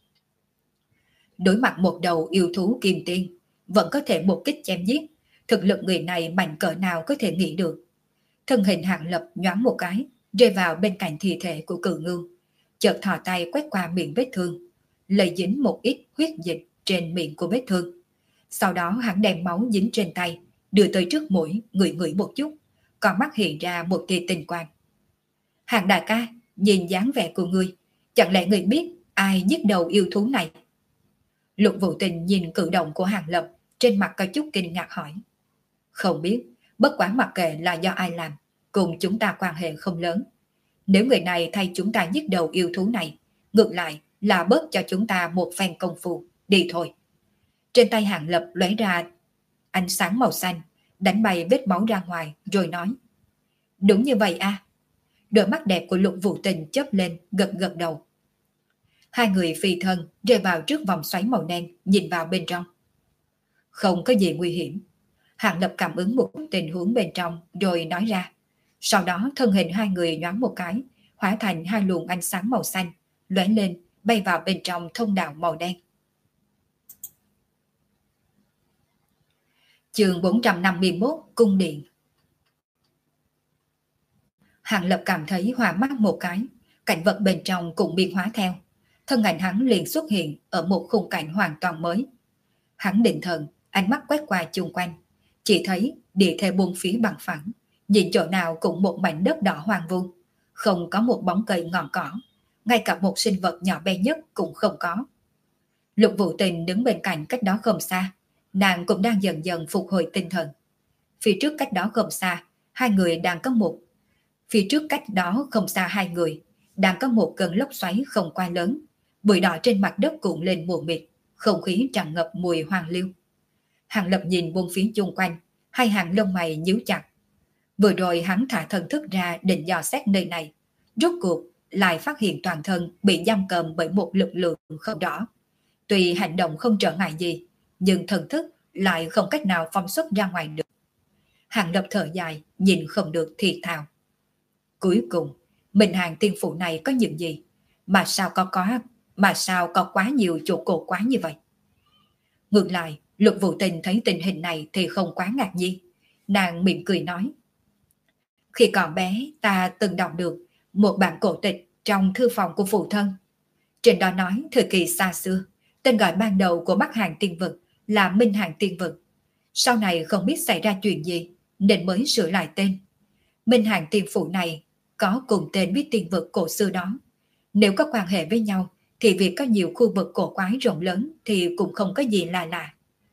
Đối mặt một đầu yêu thú kim tiên, vẫn có thể một kích chém giết, thực lực người này mạnh cỡ nào có thể nghĩ được. Thân hình Hạng Lập nhoáng một cái, rơi vào bên cạnh thi thể của Cự Ngưu, chợt thò tay quét qua miệng vết thương, lấy dính một ít huyết dịch trên miệng của vết thương. Sau đó hắn đem máu dính trên tay, đưa tới trước mũi, ngửi ngửi một chút, còn mắt hiện ra một tia tinh quang. Hàng đại ca, nhìn dáng vẻ của ngươi, chẳng lẽ ngươi biết ai giết đầu yêu thú này? Lục Vũ Tình nhìn cử động của Hàng Lập, trên mặt có chút kinh ngạc hỏi. Không biết, bất quá mặc kệ là do ai làm, cùng chúng ta quan hệ không lớn. Nếu người này thay chúng ta giết đầu yêu thú này, ngược lại là bớt cho chúng ta một phen công phu, đi thôi. Trên tay Hàng Lập lóe ra ánh sáng màu xanh, đánh bay vết máu ra ngoài, rồi nói. Đúng như vậy à? Đôi mắt đẹp của Lục Vũ Tình chớp lên, gật gật đầu. Hai người phi thân rơi vào trước vòng xoáy màu đen, nhìn vào bên trong. Không có gì nguy hiểm. Hàng Lập cảm ứng một tình huống bên trong rồi nói ra. Sau đó thân hình hai người nhoáng một cái, hóa thành hai luồng ánh sáng màu xanh, lóe lên, bay vào bên trong thông đạo màu đen. Chương bốn trăm năm mươi mốt, Cung Điện. Hàng Lập cảm thấy hòa mắt một cái, cảnh vật bên trong cũng biến hóa theo. Thân ảnh hắn liền xuất hiện ở một khung cảnh hoàn toàn mới. Hắn định thần, ánh mắt quét qua chung quanh, chỉ thấy địa thế buông phía bằng phẳng, nhìn chỗ nào cũng một mảnh đất đỏ hoang vu, không có một bóng cây ngọn cỏ, ngay cả một sinh vật nhỏ bé nhất cũng không có. Lục Vũ Tình đứng bên cạnh cách đó không xa, nàng cũng đang dần dần phục hồi tinh thần. Phía trước cách đó không xa, hai người đang có một Phía trước cách đó không xa hai người, đang có một cơn lốc xoáy không quá lớn, bụi đỏ trên mặt đất cuộn lên mù mịt, không khí tràn ngập mùi hoang liêu. Hàng Lập nhìn buông phía chung quanh, hai hàng lông mày nhíu chặt. Vừa rồi hắn thả thần thức ra định dò xét nơi này, rốt cuộc lại phát hiện toàn thân bị giam cầm bởi một lực lượng không rõ. Tuy hành động không trở ngại gì, nhưng thần thức lại không cách nào phóng xuất ra ngoài được. Hàng Lập thở dài, nhìn không được thì thào. Cuối cùng, Minh Hàng tiên phụ này có những gì? Mà sao có có, mà sao có quá nhiều chỗ cổ quá như vậy? Ngược lại, Lục Vũ Tình thấy tình hình này thì không quá ngạc nhiên. Nàng mỉm cười nói. Khi còn bé, ta từng đọc được một bản cổ tịch trong thư phòng của phụ thân. Trên đó nói thời kỳ xa xưa, tên gọi ban đầu của Bắc Hàng tiên vực là Minh Hàng tiên vực. Sau này không biết xảy ra chuyện gì, nên mới sửa lại tên. Minh Hàng tiên phụ này có cùng tên với tiên vực cổ xưa đó. Nếu có quan hệ với nhau, thì việc có nhiều khu vực cổ quái rộng lớn thì cũng không có gì là lạ.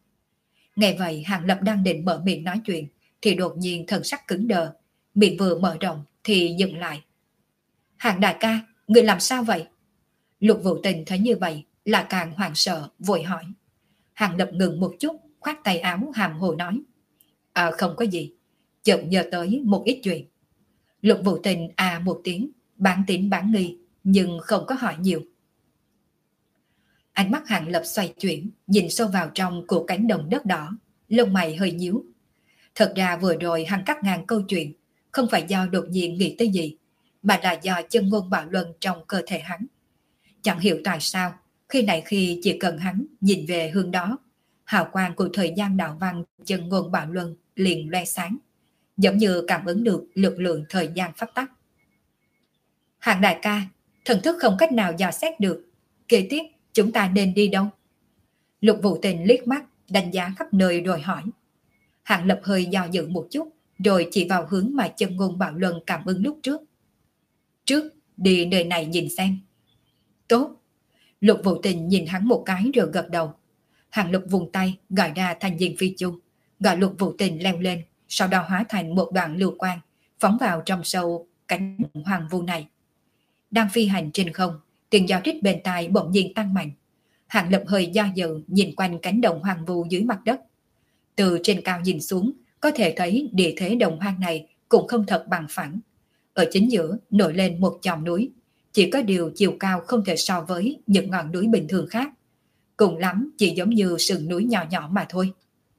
Nghe vậy, Hàng Lập đang định mở miệng nói chuyện, thì đột nhiên thần sắc cứng đờ, miệng vừa mở rộng thì dừng lại. Hàng đại ca, người làm sao vậy? Lục Vũ Tình thấy như vậy là càng hoảng sợ, vội hỏi. Hàng Lập ngừng một chút, khoát tay áo hàm hồ nói. À không có gì, chợt nhớ tới một ít chuyện. Lục Vũ Tình à một tiếng, bán tín bán nghi, nhưng không có hỏi nhiều. Ánh mắt Hàng Lập xoay chuyển, nhìn sâu vào trong của cánh đồng đất đỏ, lông mày hơi nhíu. Thật ra vừa rồi hắn cắt ngang câu chuyện, không phải do đột nhiên nghĩ tới gì, mà là do chân ngôn bạo luân trong cơ thể hắn. Chẳng hiểu tại sao, khi này khi chỉ cần hắn nhìn về hướng đó, hào quang của thời gian đạo văn chân ngôn bạo luân liền loe sáng, giống như cảm ứng được lực lượng thời gian pháp tắc. Hàng đại ca, thần thức không cách nào dò xét được, kế tiếp chúng ta nên đi đâu? Lục Vũ Tình liếc mắt, đánh giá khắp nơi rồi hỏi. Hàng Lập hơi do dự một chút, rồi chỉ vào hướng mà chân ngôn bạo luân cảm ứng lúc trước. Trước, đi nơi này nhìn xem. Tốt. Lục Vũ Tình nhìn hắn một cái rồi gật đầu. Hàng Lập vùng tay gọi ra thành diện phi chu, gọi Lục Vũ Tình leo lên, sau đó hóa thành một đoạn lưu quang, phóng vào trong sâu cánh hoàng vu này. Đang phi hành trên không, tiếng gió rít bên tai bỗng nhiên tăng mạnh. Hàng Lập hơi do dự nhìn quanh cánh đồng hoang vu dưới mặt đất. Từ trên cao nhìn xuống, có thể thấy địa thế đồng hoang này cũng không thật bằng phẳng. Ở chính giữa nổi lên một chòm núi, chỉ có điều chiều cao không thể so với những ngọn núi bình thường khác. Cùng lắm chỉ giống như sườn núi nhỏ nhỏ mà thôi.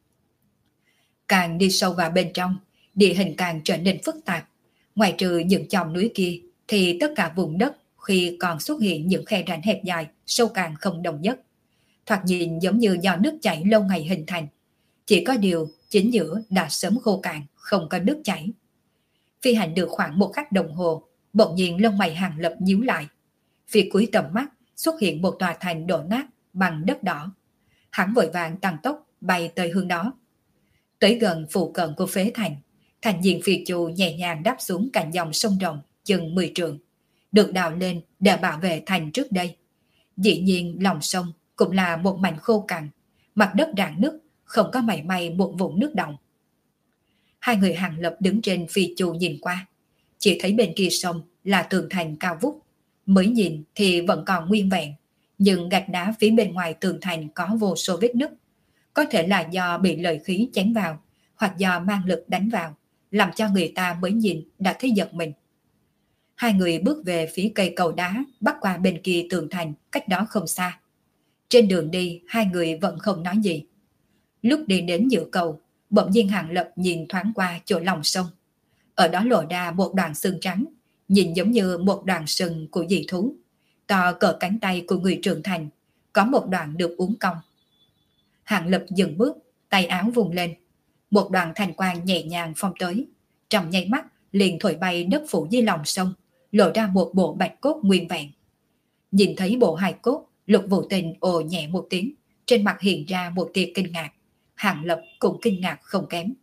Càng đi sâu vào bên trong, địa hình càng trở nên phức tạp. Ngoài trừ những chòm núi kia, thì tất cả vùng đất khi còn xuất hiện những khe rãnh hẹp dài, sâu càng không đồng nhất. Thoạt nhìn giống như do nước chảy lâu ngày hình thành. Chỉ có điều chính giữa đã sớm khô cạn, không có nước chảy. Phi hành được khoảng một khắc đồng hồ, bỗng nhiên lông mày Hàng Lập nhíu lại. Phía cuối tầm mắt xuất hiện một tòa thành đổ nát bằng đất đỏ. Hắn vội vàng tăng tốc bay tới hướng đó. Tới gần phụ cận của phế thành, thành diện phi chu nhẹ nhàng đáp xuống cạnh dòng sông rộng chừng mười trượng, được đào lên để bảo vệ thành trước đây. Dĩ nhiên lòng sông cũng là một mảnh khô cằn, mặt đất rạn nứt, không có mảy may một vũng nước động. Hai người Hàng Lập đứng trên phi chu nhìn qua, chỉ thấy bên kia sông là tường thành cao vút. Mới nhìn thì vẫn còn nguyên vẹn, nhưng gạch đá phía bên ngoài tường thành có vô số vết nứt. Có thể là do bị lợi khí chém vào, hoặc do mang lực đánh vào, làm cho người ta mới nhìn đã thấy giật mình. Hai người bước về phía cây cầu đá bắc qua bên kia tường thành, cách đó không xa. Trên đường đi, hai người vẫn không nói gì. Lúc đi đến giữa cầu, bỗng nhiên Hàng Lập nhìn thoáng qua chỗ lòng sông. Ở đó lộ ra một đoạn xương trắng, nhìn giống như một đoạn sừng của dị thú, to cỡ cánh tay của người trưởng thành, có một đoạn được uốn cong. Hàng Lập dừng bước, tay áo vùng lên, một đoạn thành quang nhẹ nhàng phong tới, trong nháy mắt liền thổi bay đất phủ dưới lòng sông, lộ ra một bộ bạch cốt nguyên vẹn. Nhìn thấy bộ hài cốt, Lục Vũ Tình ồ nhẹ một tiếng, trên mặt hiện ra một tia kinh ngạc. Hàng Lập cũng kinh ngạc không kém.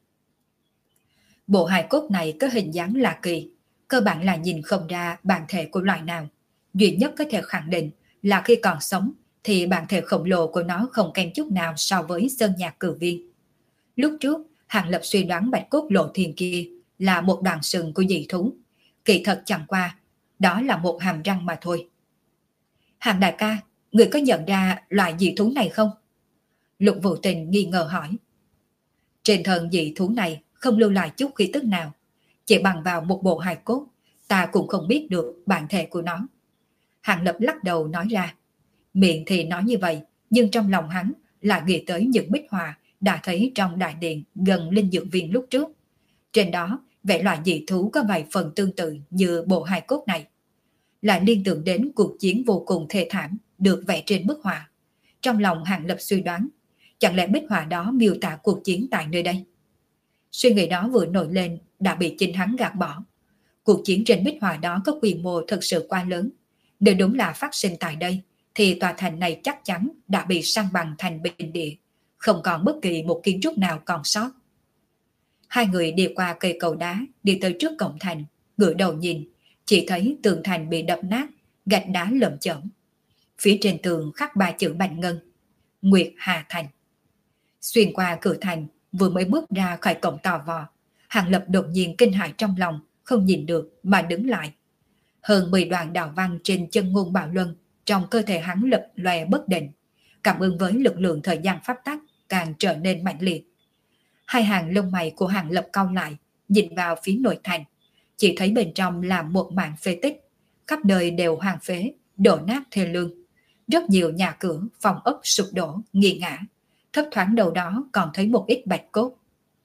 Bộ hài cốt này có hình dáng lạ kỳ, cơ bản là nhìn không ra bản thể của loài nào. Duy nhất có thể khẳng định là khi còn sống thì bản thể khổng lồ của nó không kém chút nào so với sơn nhạc cử viên. Lúc trước, Hàng Lập suy đoán bạch cốt lộ thiên kia là một đoạn sừng của dị thú. Kỳ thật chẳng qua, đó là một hàm răng mà thôi. Hàng đại ca, người có nhận ra loại dị thú này không? Lục Vũ Tình nghi ngờ hỏi. Trên thân dị thú này không lưu lại chút khí tức nào, chỉ bằng vào một bộ hài cốt, ta cũng không biết được bản thể của nó. Hàng Lập lắc đầu nói ra. Miệng thì nói như vậy, nhưng trong lòng hắn lại nghĩ tới những bích họa đã thấy trong đại điện gần linh dược viên lúc trước. Trên đó, vẽ loại dị thú có vài phần tương tự như bộ hài cốt này. Lại liên tưởng đến cuộc chiến vô cùng thê thảm được vẽ trên bức họa. Trong lòng Hàng Lập suy đoán, chẳng lẽ bích họa đó miêu tả cuộc chiến tại nơi đây? Suy nghĩ đó vừa nổi lên đã bị chính hắn gạt bỏ. Cuộc chiến trên bích họa đó có quy mô thật sự quá lớn. Nếu đúng là phát sinh tại đây, thì tòa thành này chắc chắn đã bị san bằng thành bình địa, không còn bất kỳ một kiến trúc nào còn sót. Hai người đi qua cây cầu đá, đi tới trước cổng thành, ngửa đầu nhìn, chỉ thấy tường thành bị đập nát, gạch đá lởm chởm. Phía trên tường khắc ba chữ bạch ngân: Nguyệt Hà Thành. Xuyên qua cửa thành, vừa mới bước ra khỏi cổng tò vò, Hàng Lập đột nhiên kinh hãi trong lòng, không nhìn được mà đứng lại. Hơn mười đoạn đạo văn trên chân ngôn bạo luân trong cơ thể hắn lập lòe bất định, cảm ứng với lực lượng thời gian pháp tắc càng trở nên mạnh liệt. Hai hàng lông mày của Hàng Lập cau lại, nhìn vào phía nội thành, chỉ thấy bên trong là một mảng phế tích, khắp nơi đều hoang phế, đổ nát thê lương. Rất nhiều nhà cửa, phòng ốc sụp đổ, nghiêng ngã, thấp thoáng đầu đó còn thấy một ít bạch cốt.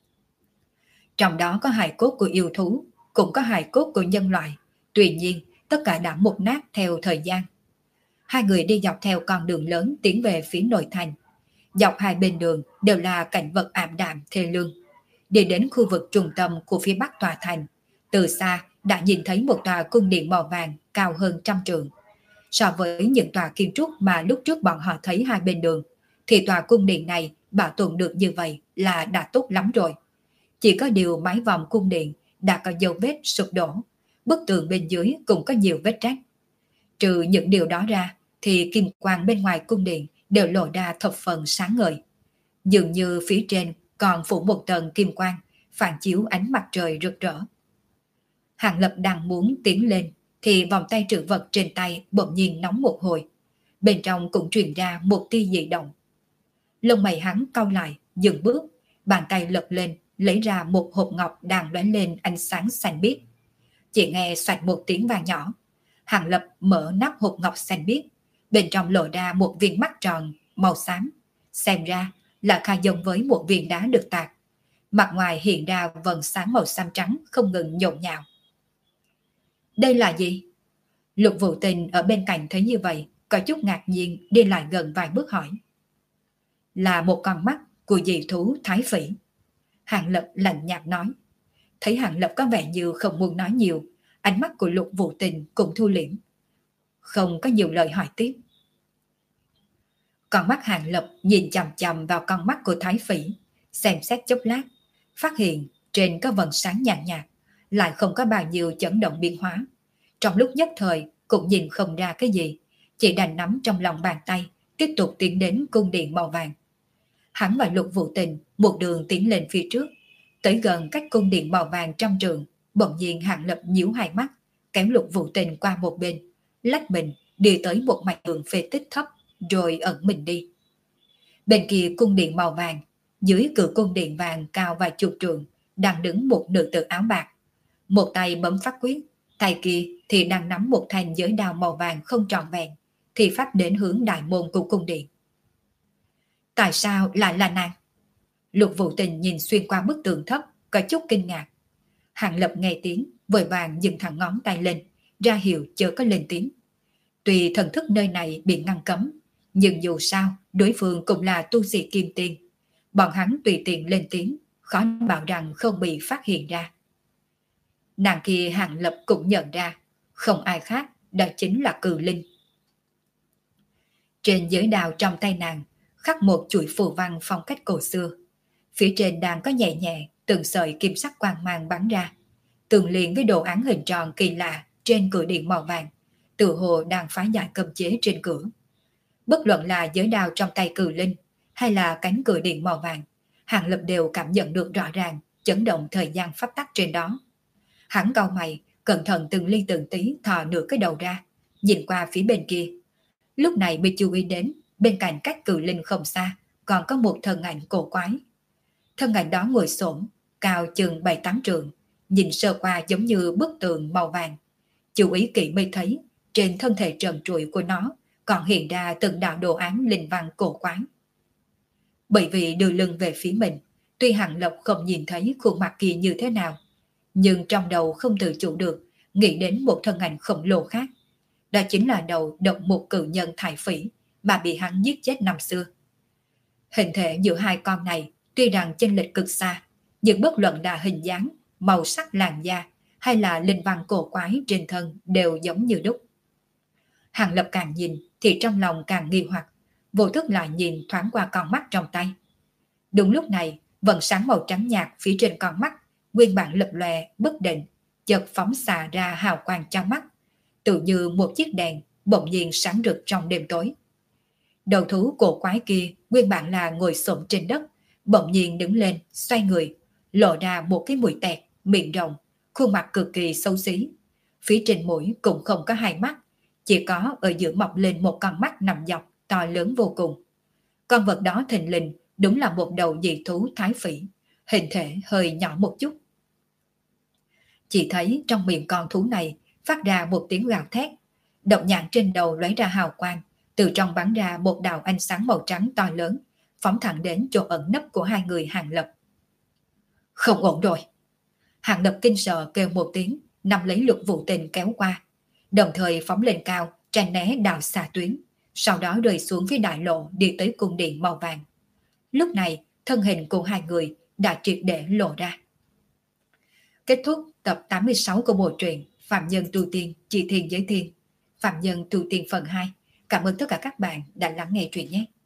Trong đó có hài cốt của yêu thú, cũng có hài cốt của nhân loại, tuy nhiên tất cả đã mục nát theo thời gian. Hai người đi dọc theo con đường lớn tiến về phía nội thành. Dọc hai bên đường đều là cảnh vật ảm đạm thê lương. Đi đến khu vực trung tâm của phía bắc tòa thành, từ xa đã nhìn thấy một tòa cung điện màu vàng cao hơn trăm trượng. So với những tòa kiến trúc mà lúc trước bọn họ thấy hai bên đường, thì tòa cung điện này bảo tồn được như vậy là đã tốt lắm rồi. Chỉ có điều mái vòm cung điện đã có dấu vết sụp đổ, bức tường bên dưới cũng có nhiều vết rách. Trừ những điều đó ra, thì kim quang bên ngoài cung điện đều lộ ra thập phần sáng ngời. Dường như phía trên còn phủ một tầng kim quang, phản chiếu ánh mặt trời rực rỡ. Hàng Lập đang muốn tiến lên, thì vòng tay trữ vật trên tay bỗng nhiên nóng một hồi. Bên trong cũng truyền ra một tia dị động. Lông mày hắn cau lại, dừng bước, bàn tay lật lên, lấy ra một hộp ngọc đang lóe lên ánh sáng xanh biếc. Chỉ nghe xoạch một tiếng vang nhỏ. Hàng Lập mở nắp hộp ngọc xanh biếc, bên trong lộ ra một viên mắt tròn màu xám, xem ra là khá giống với một viên đá được tạc. Mặt ngoài hiện ra vầng sáng màu xám trắng không ngừng nhộn nhạo. Đây là gì? Lục Vũ Tình ở bên cạnh thấy như vậy, có chút ngạc nhiên đi lại gần vài bước hỏi. Là một con mắt của dị thú Thái Phỉ. Hàng Lập lạnh nhạt nói. Thấy Hàng Lập có vẻ như không muốn nói nhiều, ánh mắt của Lục Vũ Tình cũng thu liễm, không có nhiều lời hỏi tiếp. Con mắt Hàng Lập nhìn chằm chằm vào con mắt của Thái Phỉ, xem xét chốc lát, phát hiện trên có vầng sáng nhàn nhạt, nhạt, lại không có bao nhiêu chấn động biến hóa. Trong lúc nhất thời cũng nhìn không ra cái gì, chỉ đành nắm trong lòng bàn tay, tiếp tục tiến đến cung điện màu vàng. Hắn và Lục Vũ Tình một đường tiến lên phía trước, tới gần cách cung điện màu vàng trăm trượng, bỗng nhiên Hàng Lập nhíu hai mắt, kéo Lục Vũ Tình qua một bên, lách mình đi tới một mảnh tường phế tích thấp, rồi ẩn mình đi. Bên kia cung điện màu vàng, dưới cửa cung điện vàng cao vài chục trượng, đang đứng một nữ tử áo bạc. Một tay bấm pháp quyết, tay kia thì đang nắm một thanh giới đao màu vàng không trọn vẹn, thì phát đến hướng đại môn của cung điện. Tại sao lại là nàng? Lục Vũ Tình nhìn xuyên qua bức tường thấp, có chút kinh ngạc. Hàng Lập nghe tiếng, vội vàng dừng thẳng ngón tay lên, ra hiệu chớ có lên tiếng. Tuy thần thức nơi này bị ngăn cấm, nhưng dù sao đối phương cũng là tu sĩ kim tiên, bọn hắn tùy tiện lên tiếng, khó bảo rằng không bị phát hiện ra. Nàng kia Hàng Lập cũng nhận ra, không ai khác, đó chính là Cừ Linh. Trên giới đao trong tay nàng khắc một chuỗi phù văn phong cách cổ xưa, phía trên đang có nhẹ nhẹ từng sợi kim sắc quang mang bắn ra, tương liền với đồ án hình tròn kỳ lạ trên cửa điện màu vàng, tự hồ đang phá giải cấm chế trên cửa. Bất luận là giới đao trong tay Cừ Linh hay là cánh cửa điện màu vàng, Hàng Lập đều cảm nhận được rõ ràng chấn động thời gian pháp tắc trên đó. Hắn cau mày, cẩn thận từng ly từng tí thò nửa cái đầu ra, nhìn qua phía bên kia. Lúc này mới chú ý đến bên cạnh cách Cừ Linh không xa còn có một thân ảnh cổ quái. Thân ảnh đó ngồi xổm, cao chừng bảy tám trượng, nhìn sơ qua giống như bức tường màu vàng. Chú ý kỹ mới thấy trên thân thể trần trụi của nó còn hiện ra từng đạo đồ án linh văn cổ quái. Bởi vì đưa lưng về phía mình, tuy Hàng Lập không nhìn thấy khuôn mặt kia như thế nào, nhưng trong đầu không tự chủ được nghĩ đến một thân ảnh khổng lồ khác. Đó chính là đầu độc một cự nhân Thái Phỉ mà bị hắn giết chết năm xưa. Hình thể giữa hai con này tuy rằng chênh lệch cực xa, nhưng bất luận là hình dáng, màu sắc làn da hay là linh văn cổ quái trên thân đều giống như đúc. Hàng Lập càng nhìn thì trong lòng càng nghi hoặc, vô thức lại nhìn thoáng qua con mắt trong tay. Đúng lúc này, vầng sáng màu trắng nhạt phía trên con mắt nguyên bản lập lòe bất định, chợt phóng xạ ra hào quang trong mắt, tự như một chiếc đèn bỗng nhiên sáng rực trong đêm tối. Đầu thú cổ quái kia nguyên bản là ngồi xổm trên đất, bỗng nhiên đứng lên, xoay người, lộ ra một cái mũi tẹt, miệng rộng, khuôn mặt cực kỳ xấu xí. Phía trên mũi cũng không có hai mắt, chỉ có ở giữa mọc lên một con mắt nằm dọc, to lớn vô cùng. Con vật đó thình lình đúng là một đầu dị thú Thái Phỉ, hình thể hơi nhỏ một chút. Chỉ thấy trong miệng con thú này phát ra một tiếng gào thét, động nhãn trên đầu lóe ra hào quang, Từ trong bắn ra một đạo ánh sáng màu trắng to lớn, phóng thẳng đến chỗ ẩn nấp của hai người Hàng Lập. Không ổn rồi. Hàng Lập kinh sợ kêu một tiếng, nắm lấy Lục Vũ Tình kéo qua, đồng thời phóng lên cao, tránh né đạo xà tuyến, sau đó rơi xuống phía đại lộ đi tới cung điện màu vàng. Lúc này, thân hình của hai người đã triệt để lộ ra. Kết thúc tập tám mươi sáu của bộ truyện Phạm Nhân Tu Tiên Chỉ Thiên Giới Thiên. Phạm Nhân Tu Tiên phần hai. Cảm ơn tất cả các bạn đã lắng nghe truyện nhé.